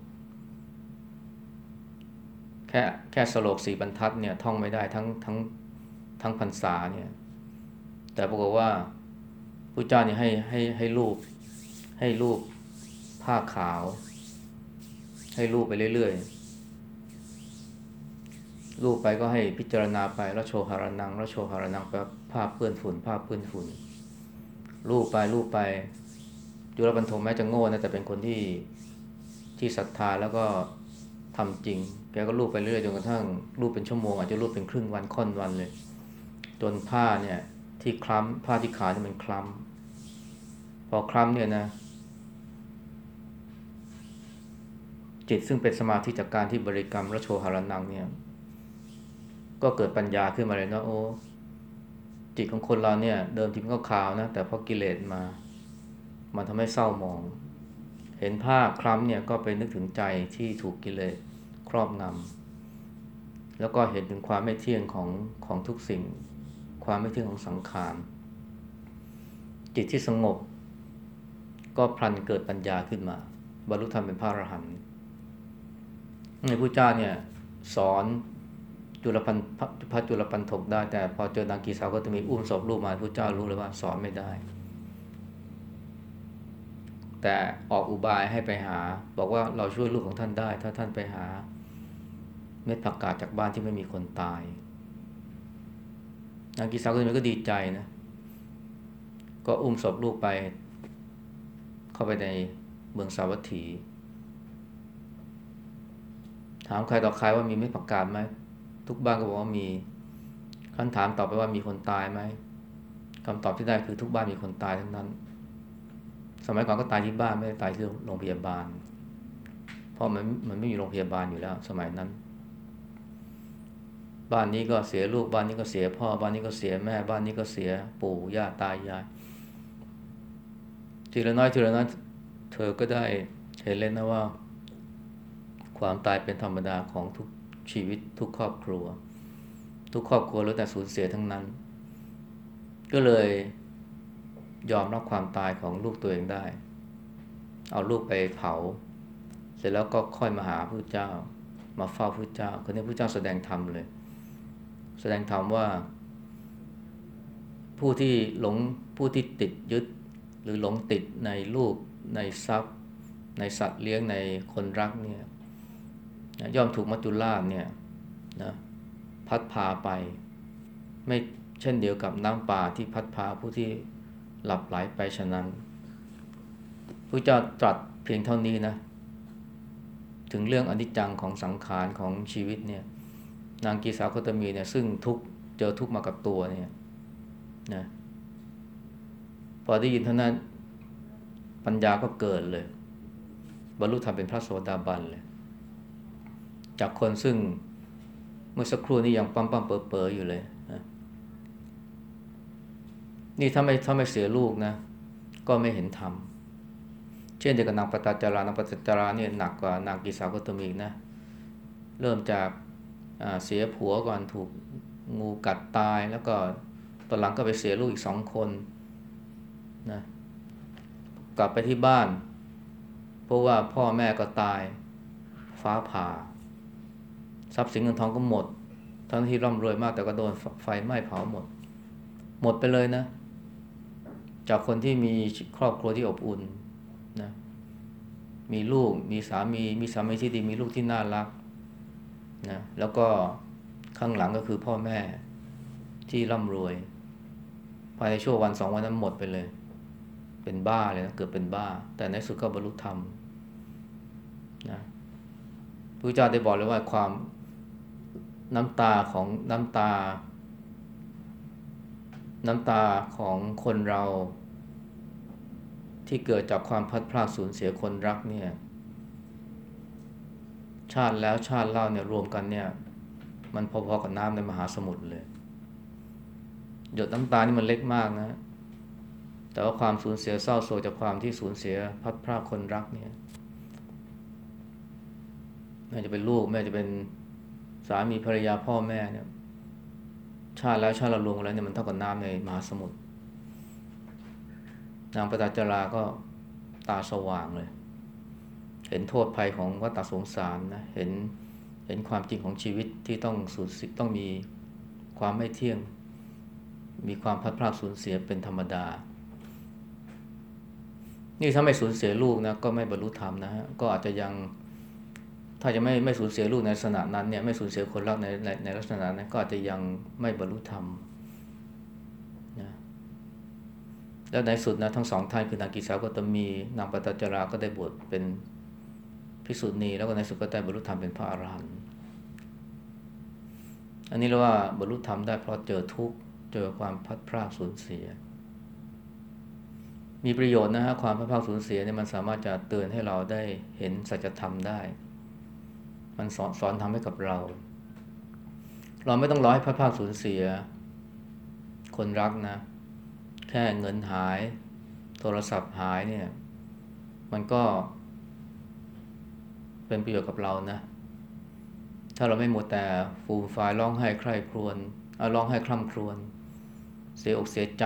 แค่สโลก4 บรรทัดเนี่ยท่องไม่ได้ทั้งพรรษาเนี่ยแต่ปรากฏว่าพุทธเจ้าเนี่ยให้รูปผ้าขาวให้รูปไปเรื่อยๆรูปไปก็ให้พิจารณาไปแล้วโชหารนังแปลผ้าเปื้อนฝุ่นรูปไปจุลปันถกแม้จะโง่นะแต่เป็นคนที่ศรัทธาแล้วก็ทำจริงแกก็รูปไปเรื่อยจนกระทั่งรูปเป็นชั่วโมงอาจจะรูปเป็นครึ่งวันค่อนวันเลยจนผ้าเนี่ยที่คล้ำผ้าที่ขาเนี่ยมันคล้ำพอคล้ำเนี่ยนะจิตซึ่งเป็นสมาธิจากการที่บริกรรมระโชหารนังเนี่ยก็เกิดปัญญาขึ้นมาเลยนะโอ้จิตของคนเราเนี่ยเดิมทีมันก็ขาวนะแต่พอกิเลสมามันทำให้เศร้าหมองเห็นภาพคล้ำเนี่ยก็ไปนึกถึงใจที่ถูกกิเลสครอบงำแล้วก็เห็นถึงความไม่เที่ยงของทุกสิ่งความไม่เที่ยงของสังขารจิตที่สงบก็พลันเกิดปัญญาขึ้นมาบรรลุธรรมเป็นพระอรหันต์ในพระเจ้าเนี่ยสอนพระจุลปันถกได้แต่พอเจอนางกีสาก็จะมีอุ้มศพลูกมาพระเจ้ารู้เลยว่าสอนไม่ได้แต่ออกอุบายให้ไปหาบอกว่าเราช่วยลูกของท่านได้ถ้าท่านไปหาเม็ดผักกาดจากบ้านที่ไม่มีคนตายนางกีสาวคนนี้ก็ดีใจนะก็อุ้มศพลูกไปเข้าไปในเมืองสาวัตถีถามใครต่อใครว่ามีเม็ดผักกาดไหมทุกบ้านก็บอกว่ามีคำถามต่อไปว่ามีคนตายไหมคำตอบที่ได้คือทุกบ้านมีคนตายทั้งนั้นสมัยก่อนก็ตายที่บ้านไม่ได้ตายที่โรงพยาบาลเพราะมันไม่มีโรงพยาบาลอยู่แล้วสมัยนั้นบ้านนี้ก็เสียลูกบ้านนี้ก็เสียพ่อบ้านนี้ก็เสียแม่บ้านนี้ก็เสียปู่ย่าตายายทีละน้อยทีละน้อยเธอก็ได้เห็นเลยนะว่าความตายเป็นธรรมดาของทุกชีวิตทุกครอบครัวทุกครอบครัวแล้วแต่สูญเสียทั้งนั้นก็เลยยอมรับความตายของลูกตัวเองได้เอาลูกไปเผาเสร็จแล้วก็ค่อยมาหาพระเจ้ามาเฝ้าพระเจ้าคนนี้พระเจ้าแสดงธรรมเลยแสดงธรรมว่าผู้ที่ติดยึดหรือหลงติดในรูปในทรัพย์ในสัตว์เลี้ยงในคนรักเนี่ยย่อมถูกมัจจุราชเนี่ยนะพัดพาไปไม่เช่นเดียวกับน้ำป่าที่พัดพาผู้ที่หลับไหลไปฉะนั้นพระเจ้าตรัสเพียงเท่านี้นะถึงเรื่องอนิจจังของสังขารของชีวิตเนี่ยนางกีสาโคตมีเนี่ยซึ่งเจอทุกข์มากับตัวเนี่ยนะพอได้ยินเท่านั้นปัญญาก็เกิดเลยบรรลุธรรมเป็นพระโสดาบันเลยจากคนซึ่งเมื่อสักครู่นี้ยังปั๊มเป๋ออยู่เลยนะนี่ถ้าไม่เสียลูกนะก็ไม่เห็นธรรมเช่นเดียวกับนางปตจาราเนี่ยหนักกว่านางกีสาโคตมีนะเริ่มจากเสียผัวก่อนถูกงูกัดตายแล้วก็ตอนหลังก็ไปเสียลูกอีก2 คนนะกลับไปที่บ้านเพราะว่าพ่อแม่ก็ตายฟ้าผ่าทรัพย์สินเงินทองก็หมดทั้งที่ร่ำรวยมากแต่ก็โดนไฟไหม้เผาหมดไปเลยนะจากคนที่มีครอบครัวที่อบอุ่นนะมีลูกมีสามีที่ดีมีลูกที่น่ารักนะแล้วก็ข้างหลังก็คือพ่อแม่ที่ร่ำรวยภายในช่วงวัน2 วันนั้นหมดไปเลยเป็นบ้าเลยนะเกือบเป็นบ้าแต่ในสุดก็บรรลุธรรมนะพระเจ้าได้บอกเลยว่าความน้ำตาของคนเราที่เกิดจากความพลัดพรากสูญเสียคนรักเนี่ยชาติแล้วชาติเล่าเนี่ยรวมกันเนี่ยมันพอๆกับน้ำในมหาสมุทรเลยหยดน้ำตานี่มันเล็กมากนะแต่ว่าความสูญเสียเศร้าโศกจากความที่สูญเสียพลัดพรากคนรักเนี่ยแม้จะเป็นลูกแม้จะเป็นสามีภรรยาพ่อแม่เนี่ยชาติแล้วชาติเรารวมกันแล้วเนี่ยมันเท่ากับน้ำในมหาสมุทรนางปตจาราก็ตาสว่างเลยเห็นโทษภัยของวัฏสงสารนะเห็นความจริงของชีวิตที่ต้องสูญเสียต้องมีความไม่เที่ยงมีความพลัดพรากสูญเสียเป็นธรรมดานี่ถ้าไม่สูญเสียลูกนะก็ไม่บรรลุธรรมนะฮะก็อาจจะยังถ้าจะไม่สูญเสียลูกในลักษณะนั้นเนี่ยไม่สูญเสียคนรักในลักษณะนั้นก็อาจจะยังไม่บรรลุธรรมนะแล้วในสุดนะทั้ง2 ท่านคือนางกีสาโคตมีนางปตจาราก็ได้บวชเป็นภิกษุณีแล้วก็ในสุดก็ได้บรรลุธรรมเป็นพระอรหันต์อันนี้เรียกว่าบรรลุธรรมได้เพราะเจอทุกข์เจอความพลัดพรากสูญเสียมีประโยชน์นะฮะความพลัดพรากสูญเสียเนี่ยมันสามารถจะเตือนให้เราได้เห็นสัจธรรมได้มันสอนทำให้กับเราไม่ต้องรอให้พลัดพรากสูญเสียคนรักนะแค่เงินหายโทรศัพท์หายเนี่ยมันก็เป็นประโยชน์กับเรานะถ้าเราไม่หมดแต่ฟูมฟายร้องไห้ใคร่ครวญร้องไห้คร่ำครวญเสียอกเสียใจ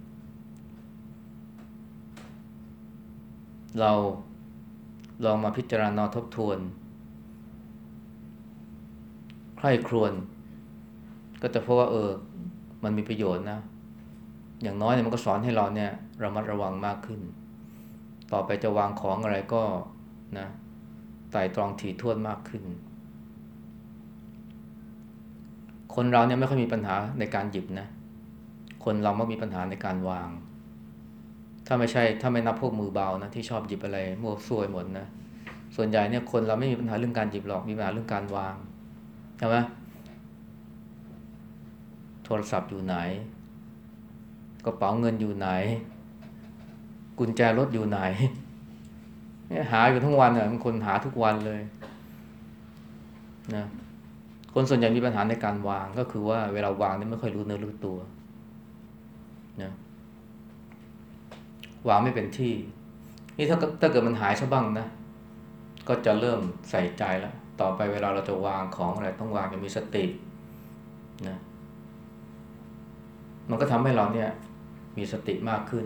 เราลองมาพิจารณาทบทวนใคร่ครวญก็จะพบว่ามันมีประโยชน์นะอย่างน้อยเนี่ยมันก็สอนให้เราเนี่ยระมัดระวังมากขึ้นต่อไปจะวางของอะไรก็นะไตร่ตรองถี่ถ้วนมากขึ้นคนเราเนี่ยไม่ค่อยมีปัญหาในการหยิบนะคนเรามักมีปัญหาในการวางถ้าไม่นับพวกมือเบานะที่ชอบหยิบอะไรมั่วซั่วหมดนะส่วนใหญ่เนี่ยคนเราไม่มีปัญหาเรื่องการหยิบหรอกมีปัญหาเรื่องการวางใช่ไหมโทรศัพท์อยู่ไหนกระเป๋าเงินอยู่ไหนกุญแจรถอยู่ไหนเนี่ยหาอยู่ทั้งวันอ่ะบางคนหาทุกวันเลยนะคนส่วนใหญ่มีปัญหาในการวางก็คือว่าเวลาวางนี่ไม่ค่อยรู้เนื้อรู้ตัวนะวางไม่เป็นที่นี่ถ้าเกิดมันหายซะบ้างนะก็จะเริ่มใส่ใจแล้วต่อไปเวลาเราจะวางของอะไรต้องวางอย่างมีสตินะมันก็ทำให้เราเนี่ยมีสติมากขึ้น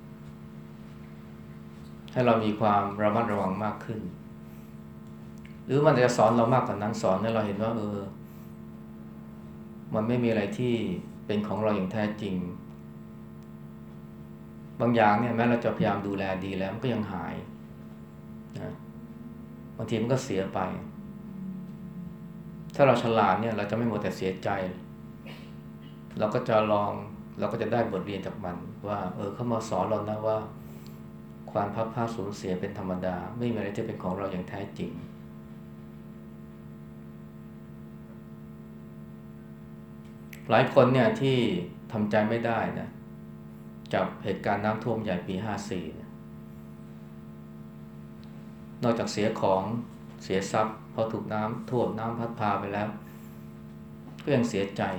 ให้เรามีความระมัดระวังมากขึ้นหรือมันจะสอนเรามากกว่านั้นสอนให้เราเห็นว่ามันไม่มีอะไรที่เป็นของเราอย่างแท้จริงบางอย่างเนี่ยแม้เราจะพยายามดูแลดีแล้วมันก็ยังหายนะบางทีมันก็เสียไปถ้าเราฉลาดเนี่ยเราจะไม่หมดแต่เสียใจเราก็จะได้บทเรียนจากมันว่าเขามาสอนเรานะว่าความพลัดพรากสูญเสียเป็นธรรมดาไม่มีอะไรที่เป็นของเราอย่างแท้จริงหลายคนเนี่ยที่ทำใจไม่ได้นะจากเหตุการณ์น้ำท่วมใหญ่ปี54นอกจากเสียของเสียทรัพย์พอถูกน้ำท่วมน้ำพัดพาไปแล้วก็ยังเสียใจ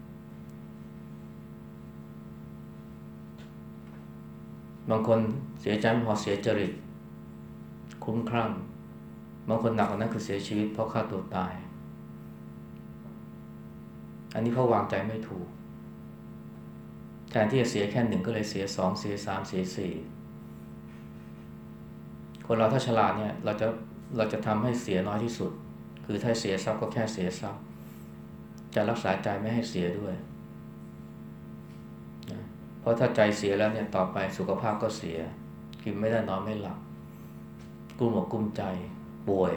บางคนเสียใจไม่พอเสียจริตคลุ้มคลั่งบางคนหนักกว่านั้นคือเสียชีวิตเพราะฆ่าตัวตายอันนี้เขาวางใจไม่ถูกแทนที่จะเสียแค่1ก็เลยเสีย2เสีย3เสีย4คนเราถ้าฉลาดเนี่ยเราจะทำให้เสียน้อยที่สุดคือถ้าเสียทรัพย์ก็แค่เสียทรัพย์จะรักษาใจไม่ให้เสียด้วยนะเพราะถ้าใจเสียแล้วเนี่ยต่อไปสุขภาพก็เสียกินไม่ได้นอนไม่หลับกลุ้มอกกลุ้มใจป่วย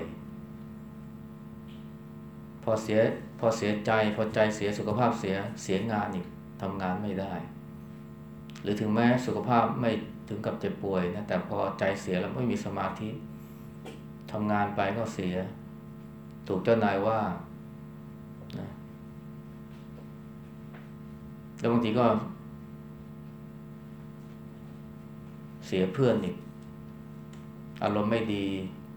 พอเสียใจพอใจเสียสุขภาพเสียงานอีกทำงานไม่ได้หรือถึงแม้สุขภาพไม่ถึงกับเจ็บป่วยนะแต่พอใจเสียแล้วไม่มีสมาธิทำงานไปก็เสียถูกเจ้านายว่านะแล้วบางทีก็เสียเพื่อนอีกอารมณ์ไม่ดี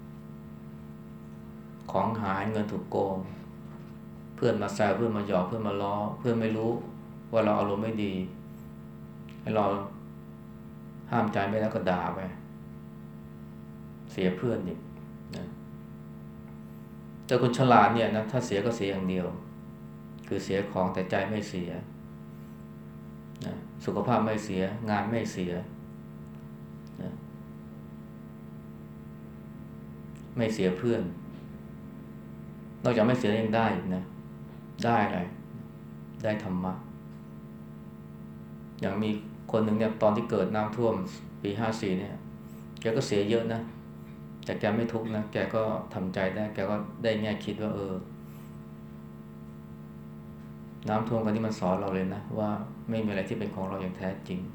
ของหายเงินถูกโกงเพื่อนมาแซวเพื่อนมาหยอกเพื่อนมาล้อเพื่อนไม่รู้ว่าเราอารมณ์ไม่ดีให้เราห้ามใจไม่ได้ก็ด่าไปเสียเพื่อนอีกนะแต่คนฉลาดเนี่ยนะถ้าเสียก็เสียอย่างเดียวคือเสียของแต่ใจไม่เสียนะสุขภาพไม่เสียงานไม่เสียนะไม่เสียเพื่อนนอกจากไม่เสียยังได้อีกนะได้อะไรได้ธรรมะอย่างมีคนหนึ่งเนี่ยตอนที่เกิดน้ำท่วมปี54เนี่ยแกก็เสียเยอะนะแต่แกไม่ทุกข์นะแกก็ทำใจได้แกก็ได้แง่คิดว่าน้ำท่วมกันนี่มันสอนเราเลยนะว่าไม่มีอะไรที่เป็นของเราอย่างแท้จริง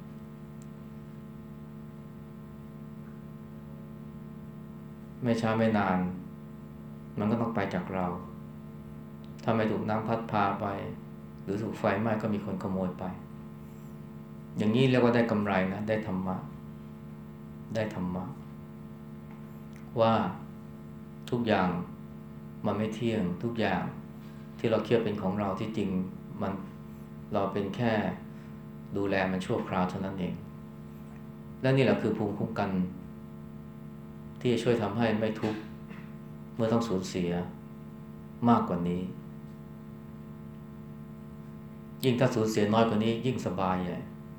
ไม่ช้าไม่นานมันก็ต้องไปจากเราถ้าไม่ถูกน้ำพัดพาไปหรือถูกไฟไหม้ก็มีคนขโมยไปอย่างนี้เรียกว่าได้กำไรนะได้ธรรมะว่าทุกอย่างมันไม่เที่ยงทุกอย่างที่เราคิดเป็นของเราที่จริงมันเราเป็นแค่ดูแลมันชั่วคราวเท่านั้นเองและนี่แหละคือภูมิคุ้มกันที่จะช่วยทำให้ไม่ทุกข์เมื่อต้องสูญเสียมากกว่านี้ยิ่งถ้าสูญเสียน้อยกว่านี้ยิ่งสบายใหญ่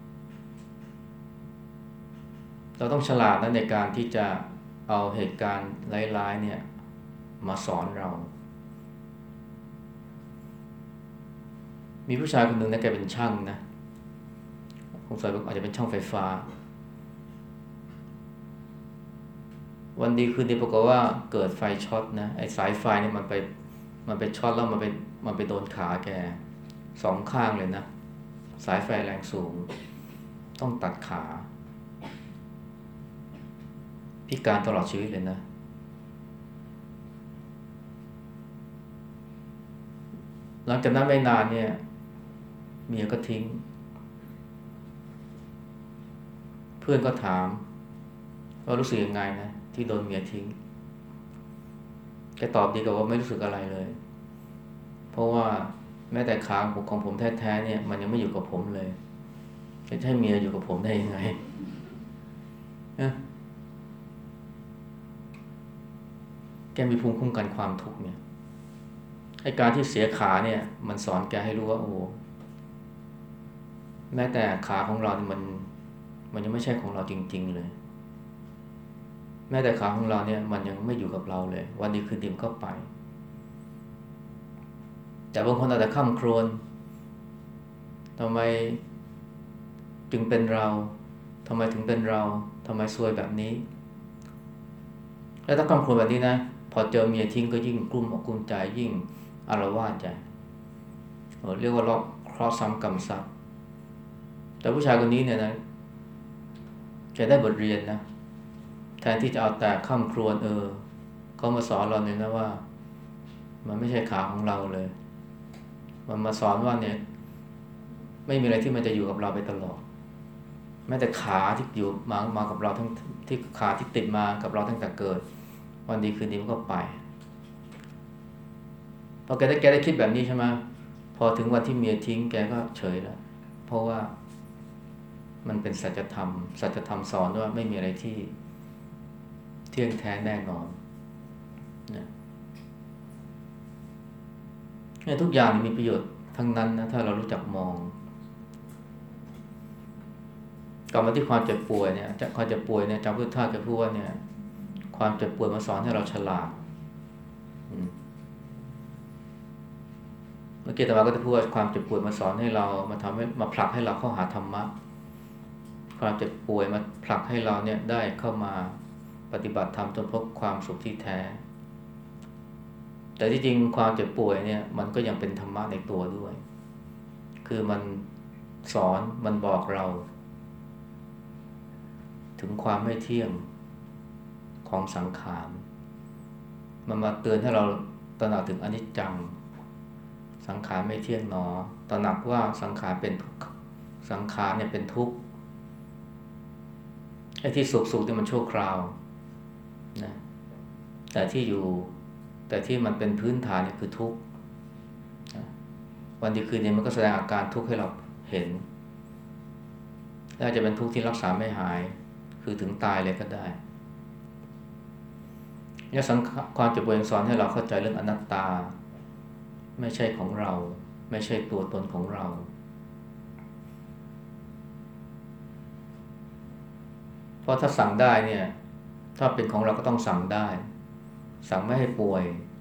เราต้องฉลาดนะในการที่จะเอาเหตุการณ์ร้ายๆเนี่ยมาสอนเรามีผู้ชายคนหนึ่งนะแกเป็นช่างนะสงสัยอาจจะเป็นช่างไฟฟ้าวันดีคืนดีปรากฏว่าเกิดไฟช็อตนะไอ้สายไฟนี่มันไปช็อตแล้วมันไปโดนขาแก 2 ข้างเลยนะสายไฟแรงสูงต้องตัดขาพิการตลอดชีวิตเลยนะหลังจากนั้นไม่นานเนี่ยเมียก็ทิ้งเพื่อนก็ถามว่ารู้สึกยังไงนะที่โดนเมียทิ้งแกตอบดีกว่าไม่รู้สึกอะไรเลยเพราะว่าแม้แต่ขาของผมแท้ๆเนี่ยมันยังไม่อยู่กับผมเลยจะให้เมียอยู่กับผมได้ยังไงนะแกมีภูมิคุ้มกันความทุกข์เนี่ยไอ้การที่เสียขาเนี่ยมันสอนแกให้รู้ว่าโอ้แม้แต่ขาของเราเนี่ยมันยังไม่ใช่ของเราจริงๆเลยแม้แต่ขาของเราเนี่ยมันยังไม่อยู่กับเราเลยวันดีคืนดีมันก็ไปแต่บางคนอาจจะคร่ำครวญทำไมจึงเป็นเราทำไมถึงเป็นเราทำไมซวยแบบนี้แล้วถ้าคร่ำครวญแบบนี้นะพอเจอเมียทิ้งก็ยิ่งกลุ้มอกกลุ้มใจยิ่งอาละวาดใจเรียกว่าลอกเคราะห์ซ้ำกรรมซัดแต่ผู้ชายคนนี้เนี่ยนะแกได้บทเรียนนะแทนที่จะเอาแต่คร่ำครวญเขามาสอนเราเนี่ยนะว่ามันไม่ใช่ขาของเราเลยมันมาสอนว่าเนี่ยไม่มีอะไรที่มันจะอยู่กับเราไปตลอดแม้แต่ขาที่อยู่มากับเราทั้งที่ขาที่ติดมากับเราตั้งแต่เกิดวันดีคืนดีมันก็ไปพอแกได้คิดแบบนี้ใช่ไหมพอถึงวันที่เมียทิ้งแกก็เฉยแล้วเพราะว่ามันเป็นสัจธรรมสอนว่าไม่มีอะไรที่เที่ยงแท้แน่นอนเนี่ยทุกอย่างมีประโยชน์ทั้งนั้นนะถ้าเรารู้จักมองกลับมาที่ความเจ็บป่วยเนี่ยความเจ็บป่วยเนี่ยจำพุทธทาสแกพูดว่าเนี่ยความเจ็บป่วยมาสอนให้เราฉลาดเมื่อกี้อาตมาก็จะพูดว่าความเจ็บป่วยมาสอนให้เรามาผลักให้เราเข้าหาธรรมะความเจ็บป่วยมาผลักให้เราเนี่ยได้เข้ามาปฏิบัติธรรมจนพบความสุขที่แท้แต่ที่จริงความเจ็บป่วยเนี่ยมันก็ยังเป็นธรรมะในตัวด้วยคือมันสอนมันบอกเราถึงความไม่เที่ยงของสังขารมันมาเตือนให้เราตระหนักถึงอนิจจังสังขารไม่เที่ยงหนอตระหนักว่าสังขารเป็นทุกข์สังขารเนี่ยเป็นทุกข์ไอ้ที่สุขเนี่ยมันชั่วคราวนะแต่ที่มันเป็นพื้นฐานเนี่ยคือทุกข์วันดีคืนนี้มันก็แสดงอาการทุกข์ให้เราเห็นและจะเป็นทุกข์ที่รักษาไม่หายคือถึงตายเลยก็ได้เนี่ยความเจ็บปวดสอนให้เราเข้าใจเรื่องอนัตตาไม่ใช่ของเราไม่ใช่ตัวตนของเราเพราะถ้าสั่งได้เนี่ยถ้าเป็นของเราก็ต้องสั่งได้สั่งไม่ให้ป่วย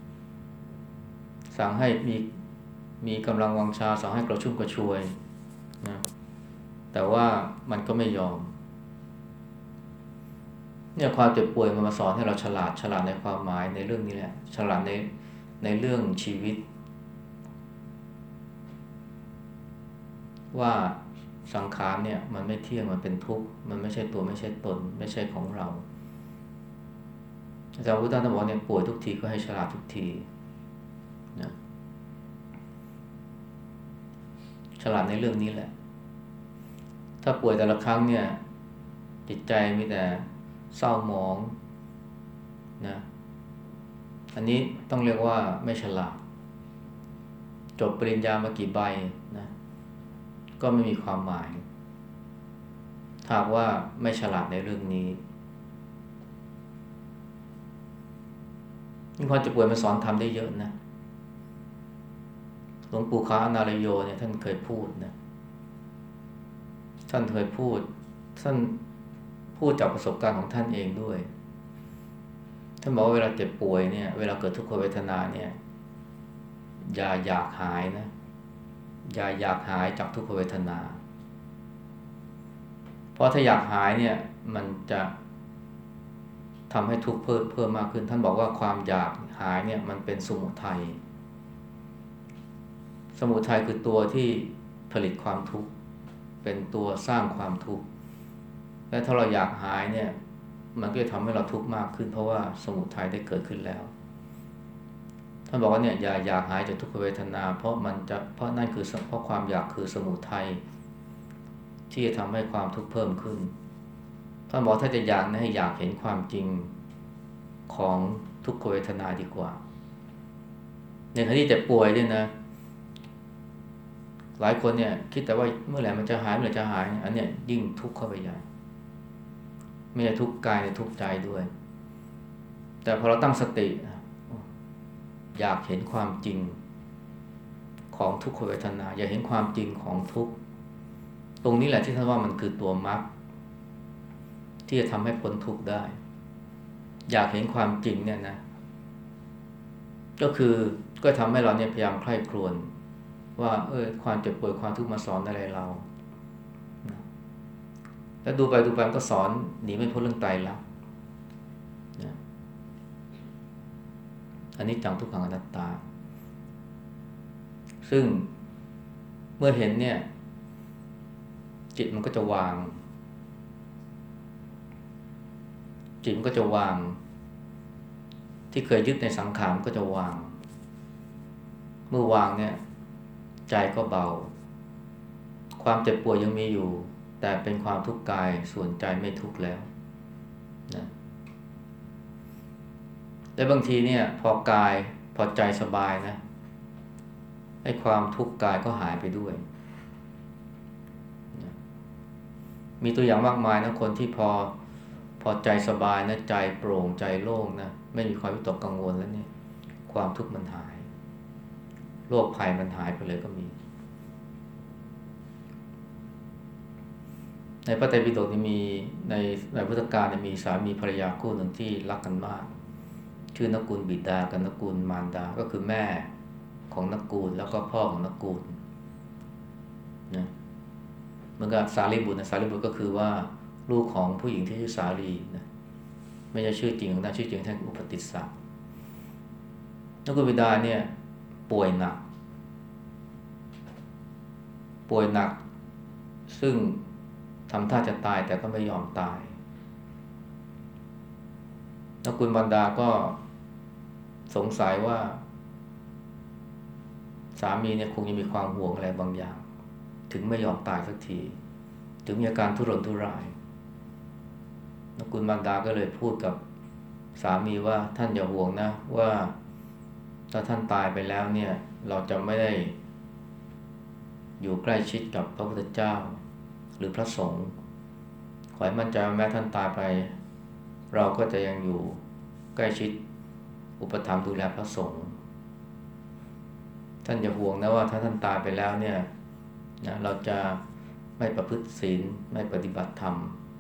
สั่งให้มีกำลังวังชาสั่งให้กระชุ่มกระชวยนะแต่ว่ามันก็ไม่ยอมเนี่ยความเจ็บป่วยมันมาสอนให้เราฉลาดในความหมายในเรื่องนี้แหละฉลาดในเรื่องชีวิตว่าสังขารเนี่ยมันไม่เที่ยงมันเป็นทุกข์มันไม่ใช่ตัวไม่ใช่ตนไม่ใช่ของเราอาจารย์พุทธทาสบอกเนี่ยป่วยทุกทีก็ให้ฉลาดทุกทีนะฉลาดในเรื่องนี้แหละถ้าป่วยแต่ละครั้งเนี่ยจิตใจมีแต่เศร้าหมองนะอันนี้ต้องเรียกว่าไม่ฉลาดจบปริญญามากี่ใบนะก็ไม่มีความหมายถ้าว่าไม่ฉลาดในเรื่องนี้นี่ความเจ็บป่วยมันสอนทำได้เยอะนะหลวงปู่ค้าอนารโยเนี่ยท่านเคยพูดนะท่านเคยพูดจากประสบการณ์ของท่านเองด้วยท่านบอกว่าเวลาเจ็บป่วยเนี่ยเวลาเกิดทุกขเวทนาเนี่ยอย่าอยากหายนะอย่าอยากหายจากทุกขเวทนาเพราะถ้าอยากหายเนี่ยมันจะทำให้ทุกข์เพิ่มมากขึ้นท่านบอกว่าความอยากหายเนี่ยมันเป็นสมุทัยสมุทัยคือตัวที่ผลิตความทุกข์เป็นตัวสร้างความทุกข์และถ้าเราอยากหายเนี่ยมันก็จะทำให้เราทุกข์มากขึ้นเพราะว่าสมุทัยได้เกิดขึ้นแล้วท่านบอกว่าเนี่ยอย่าอยากหายจากทุกขเวทนาเพราะนั่นคือเพราะความอยากคือสมุทัยที่จะทำให้ความทุกข์เพิ่มขึ้นท่านบอกถ้าจะอยากนะให้อยากเห็นความจริงของทุกขเวทนาดีกว่าในขณะที่เจ็บป่วยเนี่ยนะหลายคนเนี่ยคิดแต่ว่าเมื่อไหร่มันจะหายเมื่อไหร่จะหายอันเนี้ยยิ่งทุกข์เข้าไปใหญ่ไม่ใช่ทุกข์กายแต่ทุกข์ใจด้วยแต่พอเราตั้งสติอยากเห็นความจริงของทุกขเวทนาอยากเห็นความจริงของทุกข์ตรงนี้แหละที่ท่านว่ามันคือตัวมรรคที่จะทำให้พ้นทุกข์ได้อยากเห็นความจริงเนี่ยนะก็ทำให้เราเนี่ยพยายามใคร่ครวญว่าความเจ็บป่วยความทุกข์มาสอนอะไรเราแล้วดูไปมันก็สอนหนีไม่พ้นเรื่องไตรลักษณ์นะอันนี้จังทุกขังอนัตตาซึ่งเมื่อเห็นเนี่ยจิตมันก็จะวางจิตมันก็จะวางที่เคยยึดในสังขารก็จะวางเมื่อวางเนี่ยใจก็เบาความเจ็บปวดยังมีอยู่แต่เป็นความทุกข์กายส่วนใจไม่ทุกข์แล้วนะและบางทีเนี่ยพอใจสบายนะให้ความทุกข์กายก็หายไปด้วยนะมีตัวอย่างมากมายนะคนที่พอใจสบายนะใจโปร่งใจโล่งนะไม่มีความวิตกกังวลแล้วเนี่ยความทุกข์มันหายโรคภัยมันหายไปเลยก็มีในพระไตรปิฎกนี่มีในพุทธกาลมีสามีภรรยาคู่หนึ่งที่รักกันมากชื่อนกุลบิดากับนกุลมารดาก็คือแม่ของนกุลแล้วก็พ่อของนกุลนะเหมือนกับสารีบุตรนะสารีบุตรก็คือว่าลูกของผู้หญิงที่ชื่อสาลีนะไม่ใช่ชื่อจริงของท่านชื่อจริงท่านอุปติสสะนกุลบิดาเนี่ยป่วยหนักซึ่งทำท่าจะตายแต่ก็ไม่ยอมตายนกุลมารดาก็สงสัยว่าสามีเนี่ยคงจะมีความห่วงอะไรบางอย่างถึงไม่ยอมตายสักทีถึงมีอาการทุรนทุรายนกุลมารดาก็เลยพูดกับสามีว่าท่านอย่าห่วงนะว่าถ้าท่านตายไปแล้วเนี่ยเราจะไม่ได้อยู่ใกล้ชิดกับพระพุทธเจ้าหรือพระสงฆ์ขอให้มั่นใจว่าแม้ท่านตายไปเราก็จะยังอยู่ใกล้ชิดอุปถัมภ์ดูแลพระสงฆ์ท่านอย่าห่วงนะว่าถ้าท่านตายไปแล้วเนี่ยนะเราจะไม่ประพฤติศีลไม่ปฏิบัติธรรม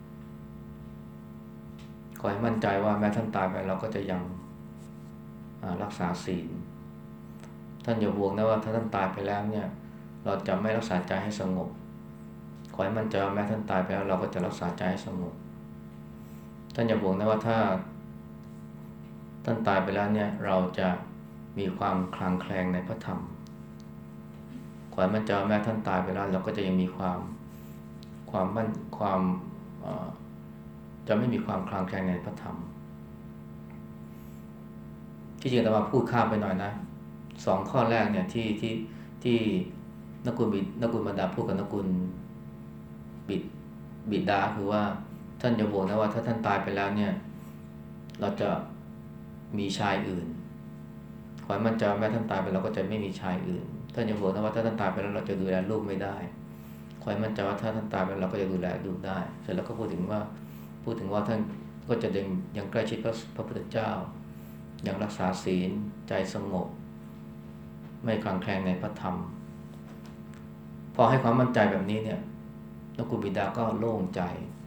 ขอให้มั่นใจว่าแม้ท่านตายไปเราก็จะยังรักษาศีลท่านอย่าห่วงนะว่าถ้าท่านตายไปแล้วเนี่ยเราจะไม่รักษาใจให้สงบขอให้มั่นใจว่าแม้ท่านตายไปแล้วเราก็จะรักษาใจให้สงบท่านอย่าห่วงนะว่าถ้าท่านตายไปแล้วเนี่ยเราจะมีความคลางแคลงในพระธรรมขอให้มั่นใจว่าแม้ท่านตายไปแล้วเราก็จะยังมีจะไม่มีความคลางแคลงในพระธรรมที่จริงอาตมาพูดข้ามไปหน่อยนะ2ข้อแรกเนี่ยที่นกุลมารดาพูดกับนกุลบิดาคือว่าท่านอย่าห่วงนะว่าถ้าท่านตายไปแล้วเนี่ยเราจะมีชายอื่นขอให้มั่นใจว่าแม้ท่านตายไปเราก็จะไม่มีชายอื่นท่านอย่าห่วงนะว่าถ้าท่านตายไปแล้วเราจะดูแลลูกไม่ได้ขอให้มั่นใจว่าถ้าท่านตายไปเราก็จะดูแลลูกได้เสร็จแล้วก็พูดถึงว่าท่านก็จะยังใกล้ชิดพระพุทธเจ้ายังรักษาศีลใจสงบไม่คลางแคลงในพระธรรมพอให้ความมั่นใจแบบนี้เนี่ยนกุลบิดาก็โล่งใจ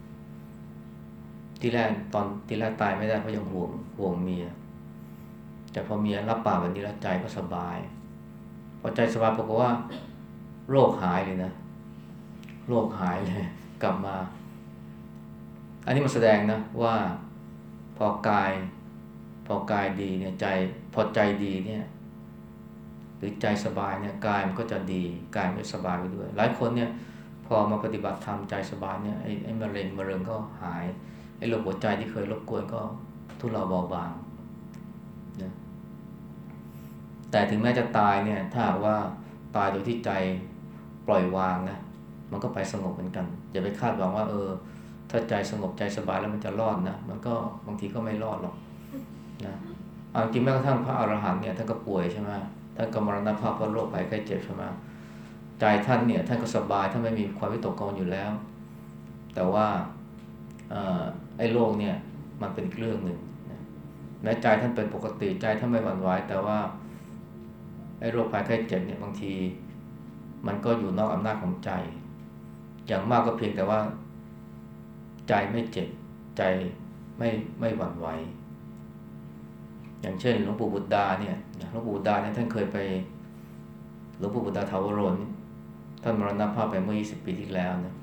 ทีแรกตายไม่ได้เพราะยังห่วงเมียแต่พอเมียรับปากแบบนี้แล้วใจก็สบายพอใจสบายปรากฏว่าโรคหายเลยนะโรคหายเลยกลับมาอันนี้มันแสดงนะว่าพอกายดีเนี่ยใจพอใจดีเนี่ยหรือใจสบายเนี่ยกายมันก็จะดีกายมันก็สบายไปด้วยหลายคนเนี่ยพอมาปฏิบัติธรรมใจสบายเนี่ยไอ้มะเร็งก็หายไอ้โรคหัวใจที่เคยรบกวนก็ทุเลาเบาบางนะแต่ถึงแม้จะตายเนี่ยถ้าหากว่าตายโดยที่ใจปล่อยวางนะมันก็ไปสงบเหมือนกันอย่าไปคาดหวังว่าถ้าใจสงบใจสบายแล้วมันจะรอดนะมันก็บางทีก็ไม่รอดหรอกนะเอาจริงแม้กระทั่งพระอรหันต์เนี่ยท่านก็ป่วยใช่ไหมท่านก็มรณภาพเพราะโรคภัยไข้เจ็บใช่ไหมใจท่านเนี่ยท่านก็สบายท่านไม่มีความวิตกกังวลอยู่แล้วแต่ว่าไอ้โรคเนี่ยมันเป็นอีกเรื่องหนึ่งนะแม้ใจท่านเป็นปกติใจท่านไม่หวั่นไหวแต่ว่าไอ้โรคภัยไข้เจ็บเนี่ยบางทีมันก็อยู่นอกอำนาจของใจอย่างมากก็เพียงแต่ว่าใจไม่เจ็บใจไม่หวั่นไหวอย่างเช่นหลวงปู่บุตรดาเนี่ยหลวงปู่บุตรดาเนี่ยท่านเคยไปหลวงปู่บุตรดาถาวโรจน์ท่านมรณภาพไปเมื่อ20 ปีที่แล้วนะ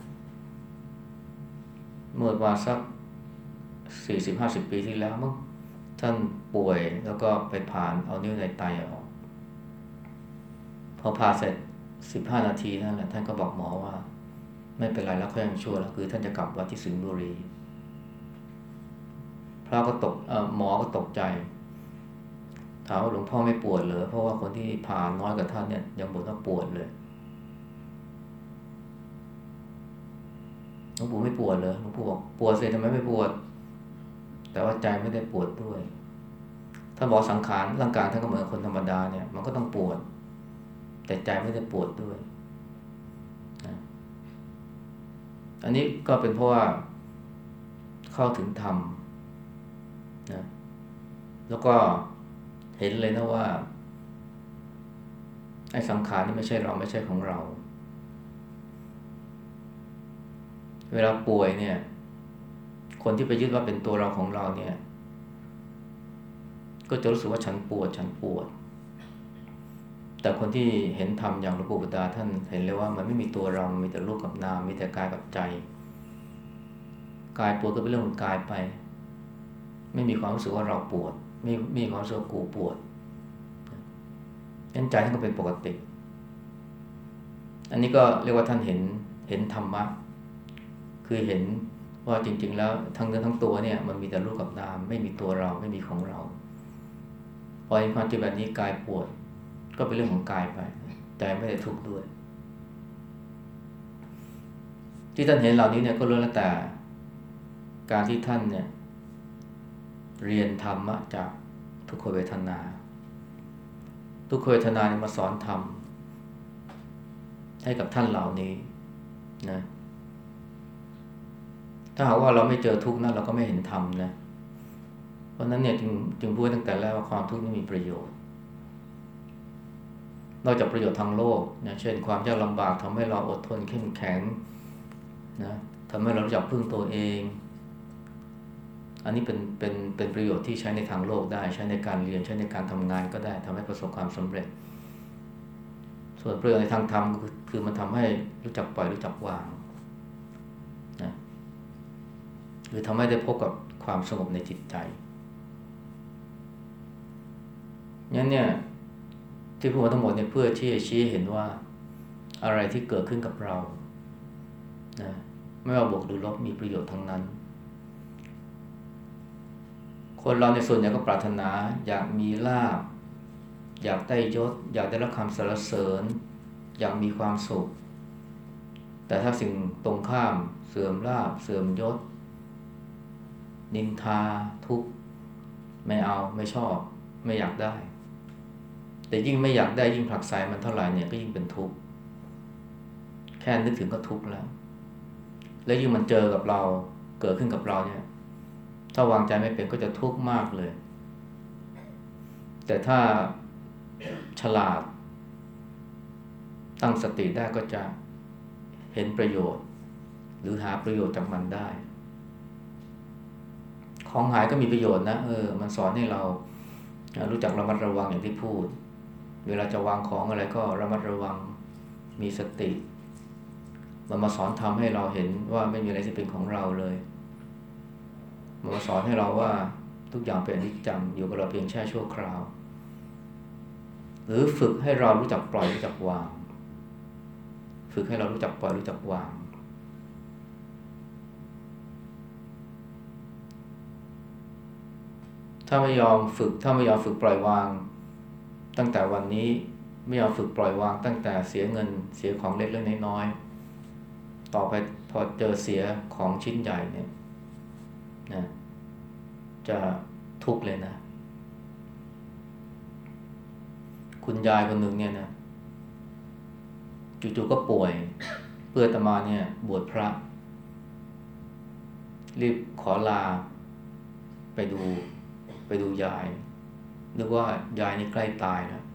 เมื่อประมาณสัก40-50 ปีที่แล้วมั้งท่านป่วยแล้วก็ไปผ่านเอานิ้วในไตออกพอผ่าเสร็จ15 นาทีนั่นแหละท่านก็บอกหมอว่าไม่เป็นไรแล้วเขายังชั่วแล้วคือท่านจะกลับวัดที่สิงห์บุรีพระก็หมอก็ตกใจถามว่าหลวงพ่อไม่ปวดเหรอเพราะว่าคนที่ผ่าน้อยกว่าท่านเนี่ยยังบ่นว่าปวดเลยหลวงปู่ไม่ปวดเหรอหลวงปู่บอกปวดสิทำไมไม่ปวดแต่ว่าใจไม่ได้ปวดด้วยถ้าบอกสังขารร่างกายท่านก็เหมือนคนธรรมดาเนี่ยมันก็ต้องปวดแต่ใจไม่ได้ปวดด้วยนะอันนี้ก็เป็นเพราะว่าเข้าถึงธรรมนะแล้วก็เห็นเลยนะว่าไอ้สังขารนี่ไม่ใช่เราไม่ใช่ของเราเวลาป่วยเนี่ยคนที่ไปยึดว่าเป็นตัวเราของเราเนี่ยก็จะรู้สึกว่าฉันปวดแต่คนที่เห็นธรรมอย่างหลวงปู่บุตรดาท่านเห็นเลยว่ามันไม่มีตัวเรามีแต่รูปกับนามมีแต่กายกับใจกายปวดก็เป็นเรื่องของกายไปไม่มีความรู้สึกว่าเราปวดไม่มีความรู้สึกว่ากูปวดใจท่านก็เป็นปกติอันนี้ก็เรียกว่าท่านเห็นธรรมะคือเห็นว่าจริงๆแล้วทั้งเนื้อทั้งตัวเนี่ยมันมีแต่รูปกับนามไม่มีตัวเราไม่มีของเราพอเห็นความจริงแบบนี้กายปวดก็เป็นเรื่องของกายไปใจไม่ได้ทุกข์ด้วยที่ท่านเห็นเหล่านี้เนี่ยก็ล้วนแล้วแต่การที่ท่านเนี่ยเรียนธรรมะจากทุกขเวทนาทุกขเวทนาเนี่ยมาสอนธรรมให้กับท่านเหล่านี้นะถ้าหากว่าเราไม่เจอทุกข์นั้นเราก็ไม่เห็นธรรมนะเพราะนั้นเนี่ยจึงพูดตั้งแต่แรกว่าความทุกข์นี่มีประโยชน์นอกจากประโยชน์ทางโลกนะเช่นความยากลำบากทำให้เราอดทนเข้มแข็งนะทำให้เรารู้จักพึ่งตัวเองอันนี้เป็นประโยชน์ที่ใช้ในทางโลกได้ใช้ในการเรียนใช้ในการทำงานก็ได้ทำให้ประสบความสำเร็จส่วนประโยชน์ในทางธรรมคือมันทำให้รู้จักปล่อยรู้จักวางนะหรือทำให้ได้พบกับความสงบในจิตใจงั้นเนี่ยที่พูดมาทั้งหมดเนี่ยเพื่อที่จะชี้เห็นว่าอะไรที่เกิดขึ้นกับเรานะไม่ว่าบวกหรือลบมีประโยชน์ทั้งนั้นคนเราในส่วนใหญ่ก็ปรารถนาอยากมีลาภอยากได้ยศอยากได้รับคำสรรเสริญอยากมีความสุขแต่ถ้าสิ่งตรงข้ามเสื่อมลาภเสื่อมยศนินทาทุกข์ไม่เอาไม่ชอบไม่อยากได้แต่ยิ่งไม่อยากได้ยิ่งผลักไสมันเท่าไหร่เนี่ยก็ยิ่งเป็นทุกข์แค่นึกถึงก็ทุกข์แล้วแล้วยิ่งมันเจอกับเราเกิดขึ้นกับเราเนี่ยถ้าวางใจไม่เป็นก็จะทุกข์มากเลยแต่ถ้าฉลาดตั้งสติได้ก็จะเห็นประโยชน์หรือหาประโยชน์จากมันได้ของหายก็มีประโยชน์นะมันสอนให้เรารู้จักระมัดระวังอย่างที่พูดเวลาจะวางของอะไรก็ระมัดระวังมีสติมันมาสอนทำให้เราเห็นว่าไม่มีอะไรที่เป็นของเราเลยมันมาสอนให้เราว่าทุกอย่างเป็นอนิจจังอยู่กับเราเพียงแค่ชั่วคราวหรือฝึกให้เรารู้จักปล่อยรู้จักวางฝึกให้เรารู้จักปล่อยรู้จักวางถ้าไม่ยอมฝึกปล่อยวางตั้งแต่วันนี้ไม่ยอมฝึกปล่อยวางตั้งแต่เสียเงินเสียของเล็กๆน้อยๆต่อไปพอเจอเสียของชิ้นใหญ่เนี่ยนะจะทุกข์เลยนะคุณยายคนหนึ่งเนี่ยนะจู่ๆก็ป่วยเพื่ออาตมาเนี่ยบวชพระรีบขอลาไปดูยายนึกว่ายายนี่ใกล้ตายแล้ว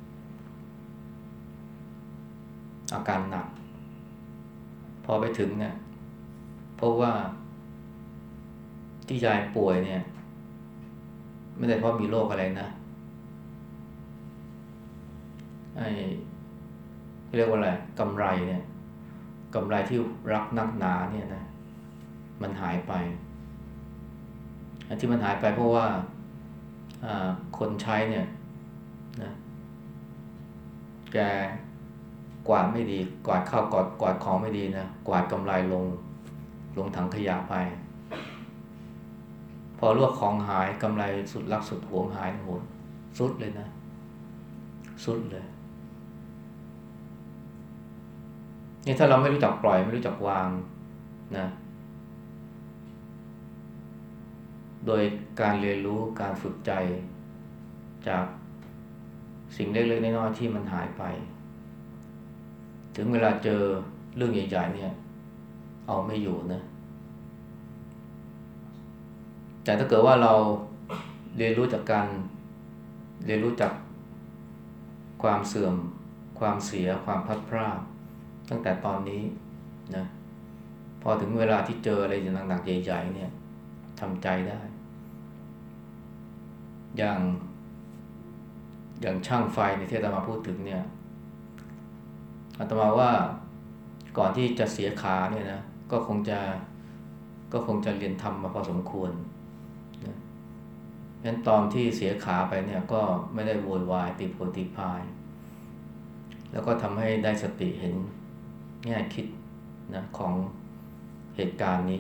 อาการหนักพอไปถึงเนี่ยเพราะว่าที่ยายป่วยเนี่ยไม่ได้เพราะมีโรคอะไรนะไอ้เรียกว่าอะไรกำไรเนี่ยกำไรที่รักนักหนาเนี่ยนะมันหายไปที่มันหายไปเพราะว่าคนใช้เนี่ยนะแกกวาดไม่ดีกวาดข้าวกวาดของไม่ดีนะกวาดกำไรลงถังขยะไปพอรู้ว่าของหายกำไรสุดรักสุดหวงหายโหดสุดเลยนะสุดเลยนี่ถ้าเราไม่รู้จักปล่อยไม่รู้จักวางนะโดยการเรียนรู้การฝึกใจจากสิ่งเล็กๆน้อยๆที่มันหายไปถึงเวลาเจอเรื่องใหญ่ๆเนี่ยเอาไม่อยู่นะแต่ถ้าเกิดว่าเราเรียนรู้จากความเสื่อมความเสียความพลัดพรากตั้งแต่ตอนนี้นะพอถึงเวลาที่เจออะไรหนักๆใหญ่ๆเนี่ยทำใจได้อย่างช่างไฟในที่อาตมาพูดถึงเนี่ยอาตมาว่าก่อนที่จะเสียขาเนี่ยนะก็คงจะเรียนทำมาพอสมควรนะงั้นตอนที่เสียขาไปเนี่ยก็ไม่ได้โวยวายตีโพตีพายแล้วก็ทำให้ได้สติเห็นแง่คิดนะของเหตุการณ์นี้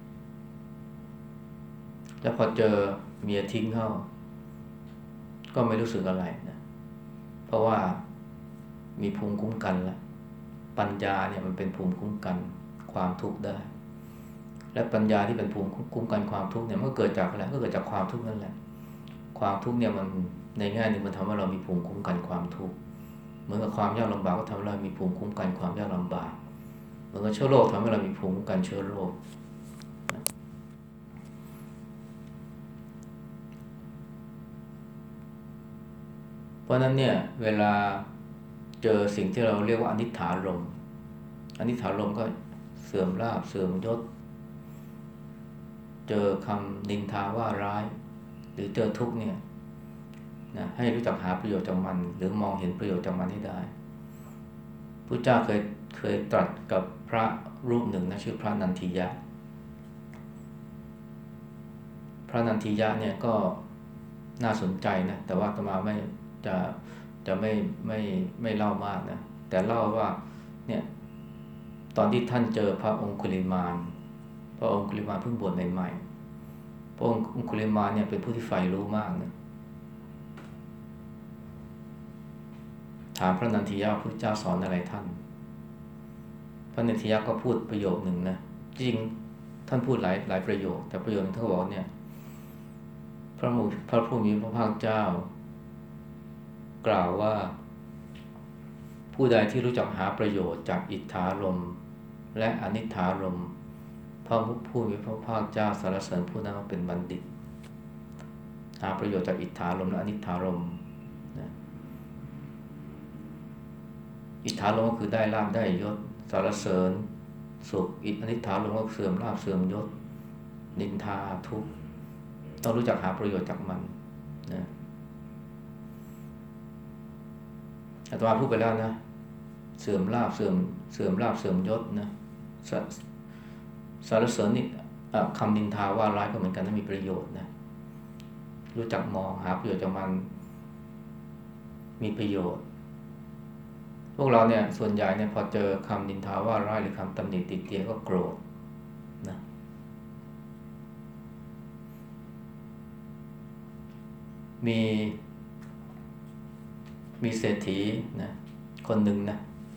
แล้วพอเจอเมียทิ้งเข้าก็ไม่รู้สึกอะไรนะเพราะว่ามีภูมิคุ้มกันแล้วปัญญาเนี่ยมันเป็นภูมิคุ้มกันความทุกข์ได้และปัญญาที่เป็นภูมิคุ้มกันความทุกข์เนี่ยมันก็เกิดจากอะไรก็เกิดจากความทุกข์นั่นแหละความทุกข์เนี่ยมันในแง่หนึ่งมันทำให้เรามีภูมิคุ้มกันความทุกข์เหมือนกับความยากลำบากก็ทำให้เรามีภูมิคุ้มกันความยากลำบากเหมือนกับเชื้อโรคทำให้เรามีภูมิคุ้มกันเชื้อโรคเพราะนั้นเนี่ยเวลาเจอสิ่งที่เราเรียกว่าอนิจฐารมณ์ก็เสื่อมลาภเสื่อมยศเจอคำนินทาว่าร้ายหรือเจอทุกข์เนี่ยนะให้รู้จักหาประโยชน์จากมันหรือมองเห็นประโยชน์จากมันให้ได้พุทธเจ้าเคยตรัสกับพระรูปหนึ่งนะชื่อพระนันทิยะเนี่ยก็น่าสนใจนะแต่ว่าอาตมาจะไม่เล่ามากนะแต่เล่าว่าเนี่ยตอนที่ท่านเจอพระองคุลิมานเพิ่งบวชใหม่ๆพระองคุลิมานเนี่ยเป็นผู้ที่ใฝ่รู้มากนะถามพระนันทิยะพระเจ้าสอนอะไรท่านพระนันทิยะก็พูดประโยคหนึ่งนะจริงท่านพูดหลายประโยคแต่ประโยคนึงท่านบอกเนี่ยพระผู้มีพระภาคเจ้ากล่าวว่าผู้ใดที่รู้จักหาประโยชน์จากอิทธารมณ์และอนิทธารมณ์พระผู้มีพระภาคเจ้าสรรเสริญผู้นั้นว่าเป็นบัณฑิตหาประโยชน์จากอิทธารมณ์และอนิทธารมณ์นะอิทธารมณ์ก็คือได้ลาภได้ยศสรรเสริญสุขอนิทธารมณ์ก็เสื่อมลาภเสื่อมยศนินทาทุกข์ต้องรู้จักหาประโยชน์จากมันนะอาตมาพูดไปแล้วนะเสื่อมลาภเสื่อมลาภเสื่อมยศนะสรรเสริญนี่คำนินทาว่าร้ายก็เหมือนกันถ้ามีประโยชน์นะรู้จักมองหาประโยชน์จากมันมีประโยชน์พวกเราเนี่ยส่วนใหญ่เนี่ยพอเจอคำนินทาว่าร้ายหรือคำตำหนิติเตียนก็โกรธนะมีมีเศรษฐีนะคนหนึ่งนะ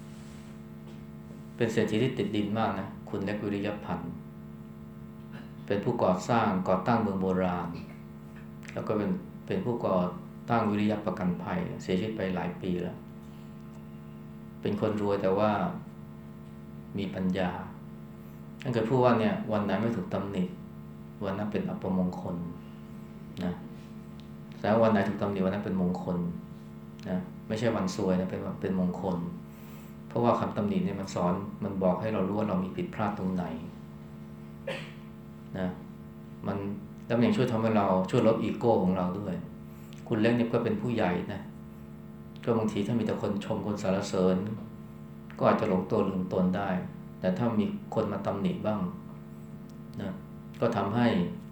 เป็นเศรษฐีที่ติดดินมากนะคุณเล็กวิริยพันธ์เป็นผู้ก่อตั้งเมืองโบราณแล้วก็เป็นผู้ก่อตั้งวิริยประกันภัยเสียชีวิตไปหลายปีแล้วเป็นคนรวยแต่ว่ามีปัญญาท่านเคยพูดว่าเนี่ยวันไหนไม่ถูกตำหนิวันนั้นเป็นอัปมงคลนะแต่วันไหนถูกตำหนิวันนั้นเป็นมงคลนะไม่ใช่วันซวยนะเป็นมงคลเพราะว่าคำตำหนิเนี่ยมันสอนมันบอกให้เรารู้ว่าเรามีผิดพลาดตรงไหนนะมันแล้วมันยังช่วยทำให้เราช่วยลดอีโก้ของเราด้วยคุณเล็กเนี่ยก็เป็นผู้ใหญ่นะก็บางทีถ้ามีแต่คนชมคนสรรเสริญก็อาจจะหลงตัวลืมตนได้แต่ถ้ามีคนมาตำหนิบ้างนะก็ทำให้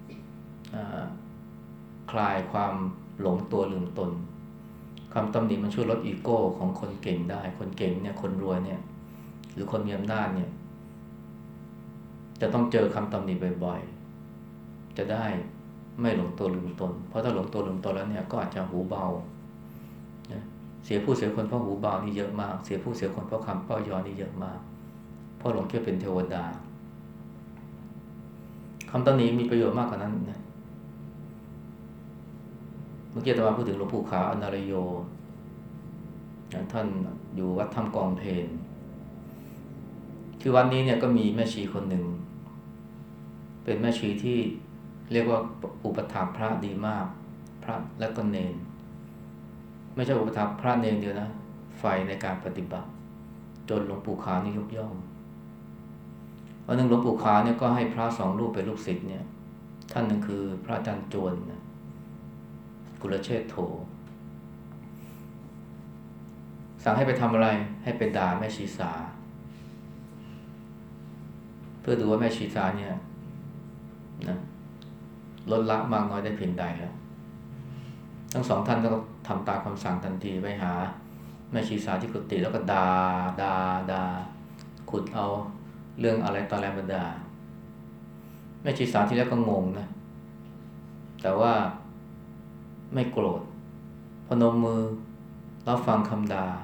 คลายความหลงตัวลืมตนคำตำหนิมันช่วยลดอีโก้ของคนเก่งได้คนเก่งเนี่ยคนรวยเนี่ยหรือคนมีอำนาจเนี่ยจะต้องเจอคำตำหนิบ่อยๆจะได้ไม่หลงตัวลืมตนเพราะถ้าหลงตัวลืมตนแล้วเนี่ยก็อาจจะหูเบาเสียผู้เสียคนเพราะหูเบานี่เยอะมากเสียผู้เสียคนเพราะคำเป้ายอนี่เยอะมากเพราะหลงคิดเป็นเทวดาคำตำหนิมีประโยชน์มากกว่านั้นนะเมื่อกี้อาตมาพูดถึงหลวงปู่ขาวอนารโยท่านอยู่วัดถ้ำกองเพลคือวันนี้เนี่ยก็มีแม่ชีคนหนึ่งเป็นแม่ชีที่เรียกว่าอุปถากพระดีมากพระและก็เนรไม่ใช่อุปถากพระเนรเดียวนะไฟในการปฏิบัติจนหลวงปู่ขาวนี่ยกย่องวันหนึ่งหลวงปู่ขาวเนี่ยก็ให้พระ2 รูปเป็นลูกศิษย์เนี่ยท่านหนึ่งคือพระอาจารย์จวนนะกุลเชษโธสั่งให้ไปทำอะไรให้ไปด่าแม่ชีสาเพื่อดูว่าแม่ชีสาเนี่ยนะลดละมากน้อยได้เพียงใดแล้วทั้ง2 ท่านก็ทำตามคำสั่งทันทีไปหาแม่ชีสาที่กุฏิแล้วก็ด่าขุดเอาเรื่องอะไรตออะไรมาด่าแม่ชีสาที่แรกก็งงนะแต่ว่าไม่โกรธพนมมือรับฟังคำด่า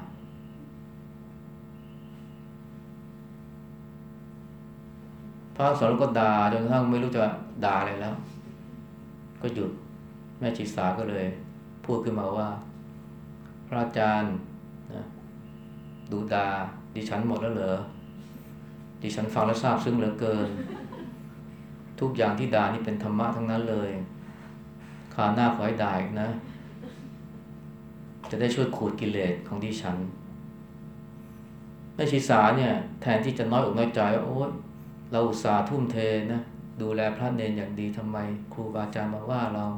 พระสอนก็ด่าจนกระทั่งไม่รู้จะด่าอะไรแล้วก็หยุดแม่ชีสาก็เลยพูดขึ้นมาว่าพระอาจารย์นะดูด่าดิฉันหมดแล้วเหรอดิฉันฟังแล้วซาบซึ้งเหลือเกินทุกอย่างที่ด่านี่เป็นธรรมะทั้งนั้นเลยคราวหน้าขอให้ด่าอีกนะจะได้ช่วยขูดกิเลสของดิฉันแม่ชีสาเนี่ยแทนที่จะน้อยอกน้อยใจว่าโอ๊ยเราอุตส่าห์ทุ่มเทนะดูแลพระเนรอย่างดีทำไมครูบาอาจารย์มาว่าเรา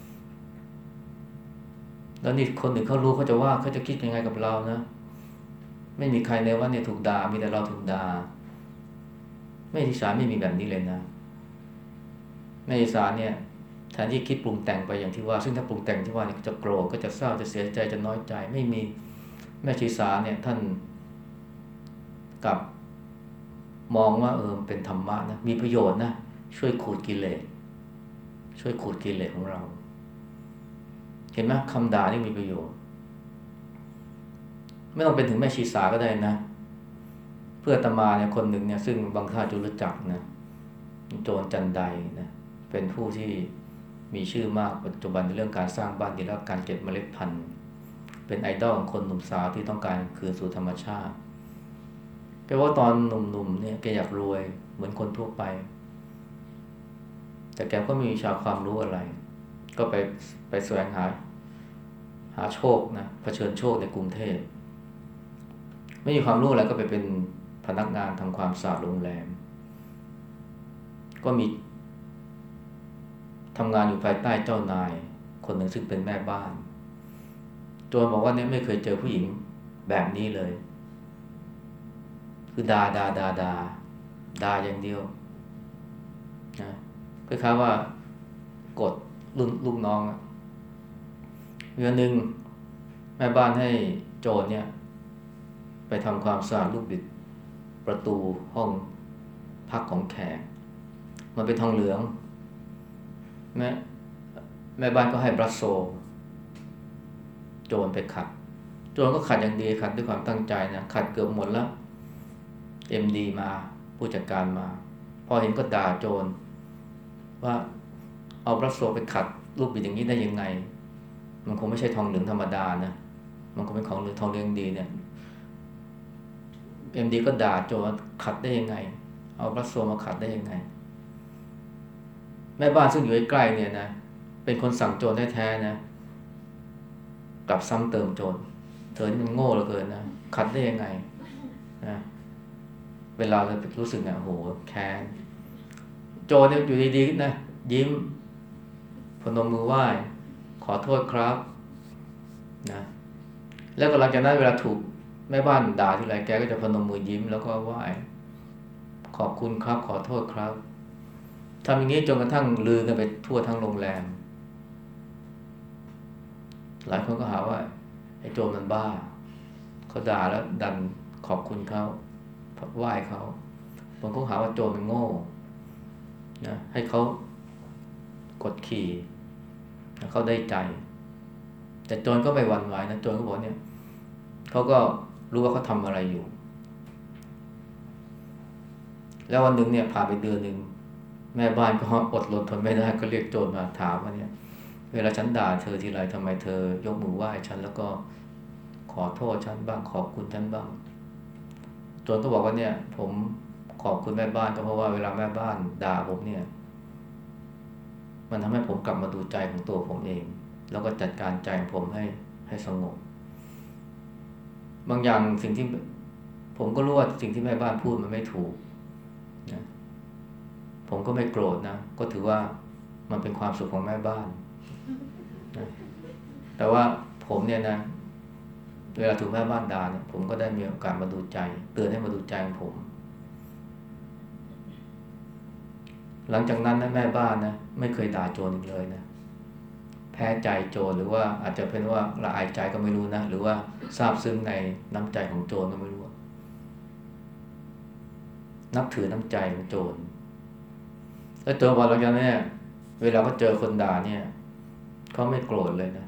แล้วนี่คนอื่นเขารู้เขาจะว่าเขาจะคิดยังไงกับเรานะไม่มีใครในวัดเนี่ยถูกด่ามีแต่เราถูกด่าแม่ชีสาไม่มีแบบนี้เลยนะแม่ชีสาเนี่ยแทนที่คิดปรุงแต่งไปอย่างที่ว่าซึ่งถ้าปรุงแต่งที่ว่าเนี่ยจะโกรธก็จะเศร้าจะเสียใจจะน้อยใจไม่มีแม่ชีสาเนี่ยท่านกลับมองว่าเป็นธรรมะนะมีประโยชน์นะช่วยขูดกิเลสของเราเห็นไหมคำด่านี่มีประโยชน์ไม่ต้องเป็นถึงแม่ชีสาก็ได้นะเพื่ออาตมาเนี่ยคนหนึ่งเนี่ยซึ่งบางท่านจะรู้จักนะโจรจันไดนะเป็นผู้ที่มีชื่อมากปัจจุบันในเรื่องการสร้างบ้านดินและการเก็บเมล็ดพันธุ์เป็นไอดอลของคนหนุ่มสาวที่ต้องการคืนสู่ธรรมชาติแปลว่าตอนหนุ่มๆเนี่ยแกอยากรวยเหมือนคนทั่วไปแต่แกก็ไม่มีวิชาความรู้อะไรก็ไปแสวงหาโชคนะเผชิญโชคในกรุงเทพไม่มีความรู้อะไรก็ไปเป็นพนักงานทำความสะอาดโรงแรมก็มีทำงานอยู่ภายใต้เจ้านายคนหนึ่งซึ่งเป็นแม่บ้านโจรบอกว่าเนี่ยไม่เคยเจอผู้หญิงแบบนี้เลยคือด่าอย่างเดียวนะคล้ายๆว่ากดลูกน้องวันหนึ่งแม่บ้านให้โจรเนี่ยไปทำความสะอาดลูกบิดประตูห้องพักของแขกมันเป็นทองเหลืองแม่แม่บ้านก็ให้บรัสโซโจรไปขัดโจรก็ขัดอย่างดีขัดด้วยความตั้งใจนะขัดเกือบหมดแล้วMDมาผู้จัดการมาพอเห็นก็ด่าโจรว่าเอาบรัสโซไปขัดลูกบิดอย่างนี้ได้ยังไงมันคงไม่ใช่ทองเหลืองธรรมดานะมันคงเป็นของเหลืองทองเหลืองดีเนี่ยMDก็ด่าโจรขัดได้ยังไงเอาบรัสโซมาขัดได้ยังไงแม่บ้านซึ่งอยู่ใกล้ๆเนี่ยนะเป็นคนสั่งโจรแท้ๆนะกลับซ้ำเติมโจรเธอนี่มันโง่เหลือเกินนะขัดได้ยังไงนะเวลาเรารู้สึกเนี่ยโหแค้นโจรเนี่ยอยู่ดีๆนะยิ้มพนมมือไหว้ขอโทษครับนะแล้วก็หลังจากนั้นเวลาถูกแม่บ้านด่าทีไรแกก็จะพนมมือยิ้มแล้วก็ไหว้ขอบคุณครับขอโทษครับทำอย่างนี้จนกระทั่งลือกันไปทั่วทั้งโรงแรมหลายคนก็หาว่าไอ้โจรมันบ้าเขาด่าแล้วดันขอบคุณเขาไหว้เขาบางคนหาว่าโจรมันโง่นะให้เขากดขี่เขาได้ใจแต่โจรก็ไม่หวั่นไหวนะโจรก็บอกเนี่ยเขาก็รู้ว่าเขาทำอะไรอยู่แล้ววันหนึ่งเนี่ยผ่านไปเดือนหนึ่งแม่บ้านก็อดรนทนไม่ได้ก็เรียกโจรมาถามว่าเนี่ยเวลาฉันด่าเธอทีไรทำไมเธอยกมือไหว้ฉันแล้วก็ขอโทษฉันบ้างขอบคุณฉันบ้างโจรก็บอกว่าเนี่ยผมขอบคุณแม่บ้านก็เพราะว่าเวลาแม่บ้านด่าผมเนี่ยมันทำให้ผมกลับมาดูใจของตัวผมเองแล้วก็จัดการใจของผมให้สงบบางอย่างสิ่งที่ผมก็รู้ว่าสิ่งที่แม่บ้านพูดมันไม่ถูกนะผมก็ไม่โกรธนะก็ถือว่ามันเป็นความสุขของแม่บ้านนะแต่ว่าผมเนี่ยนะเวลาถูกแม่บ้านด่าเนี่ยผมก็ได้มีโอกาสมาดูใจเตือนให้มาดูใจของผมหลังจากนั้นนะแม่บ้านนะไม่เคยด่าโจรอีกเลยนะแพ้ใจโจรหรือว่าอาจจะเป็นว่าละอายใจก็ไม่รู้นะหรือว่าซาบซึ้งในน้ำใจของโจรก็ไม่รู้นับถือน้ำใจของโจรแล้วโจรพอหลังจากนั้นเนี่ยเวลาเขาเจอคนด่าเนี่ยเขาไม่โกรธเลยนะ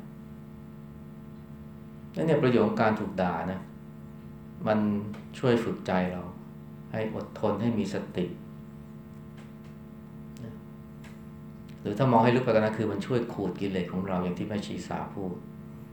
นั่นเนี่ยประโยชน์ของการถูกด่านะมันช่วยฝึกใจเราให้อดทนให้มีสติหรือถ้ามองให้ลึกไปกันนะคือมันช่วยขูดกิเลสของเราอย่างที่แม่ชีสาพูด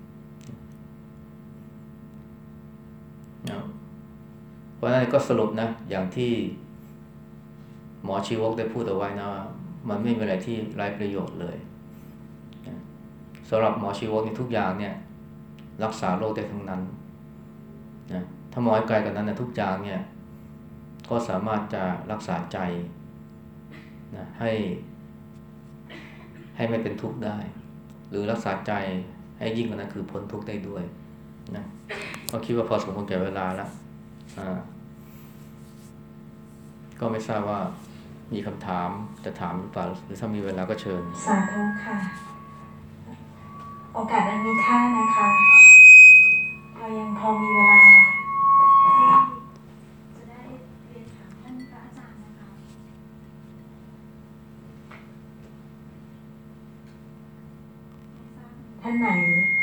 นะเพราะนั้นก็สรุปนะอย่างที่หมอชีวกได้พูดเอาไว้นะว่ามันไม่มีอะไรที่ไร้ประโยชน์เลยสำหรับหมอชีวกในทุกอย่างเนี่ยรักษาโรคได้ทั้งนั้นนะถ้ามองให้ไกลกันนั้นนะทุกอย่างเนี่ยก็สามารถจะรักษาใจนะให้ไม่เป็นทุกข์ได้หรือรักษาใจให้ยิ่งกว่านั้นคือพ้นทุกข์ได้ด้วยนะก็คิดว่าพอสมควรแก่เวลาแล้วก็ไม่ทราบว่ามีคำถามจะถามหรือเปล่าหรือถ้ามีเวลาก็เชิญสาธุค่ะโอกาสอันมีค่านะคะเรายังพอมีเวลาจะได้เรียนถามท่านพระอาจารย์นะคะท่านไหน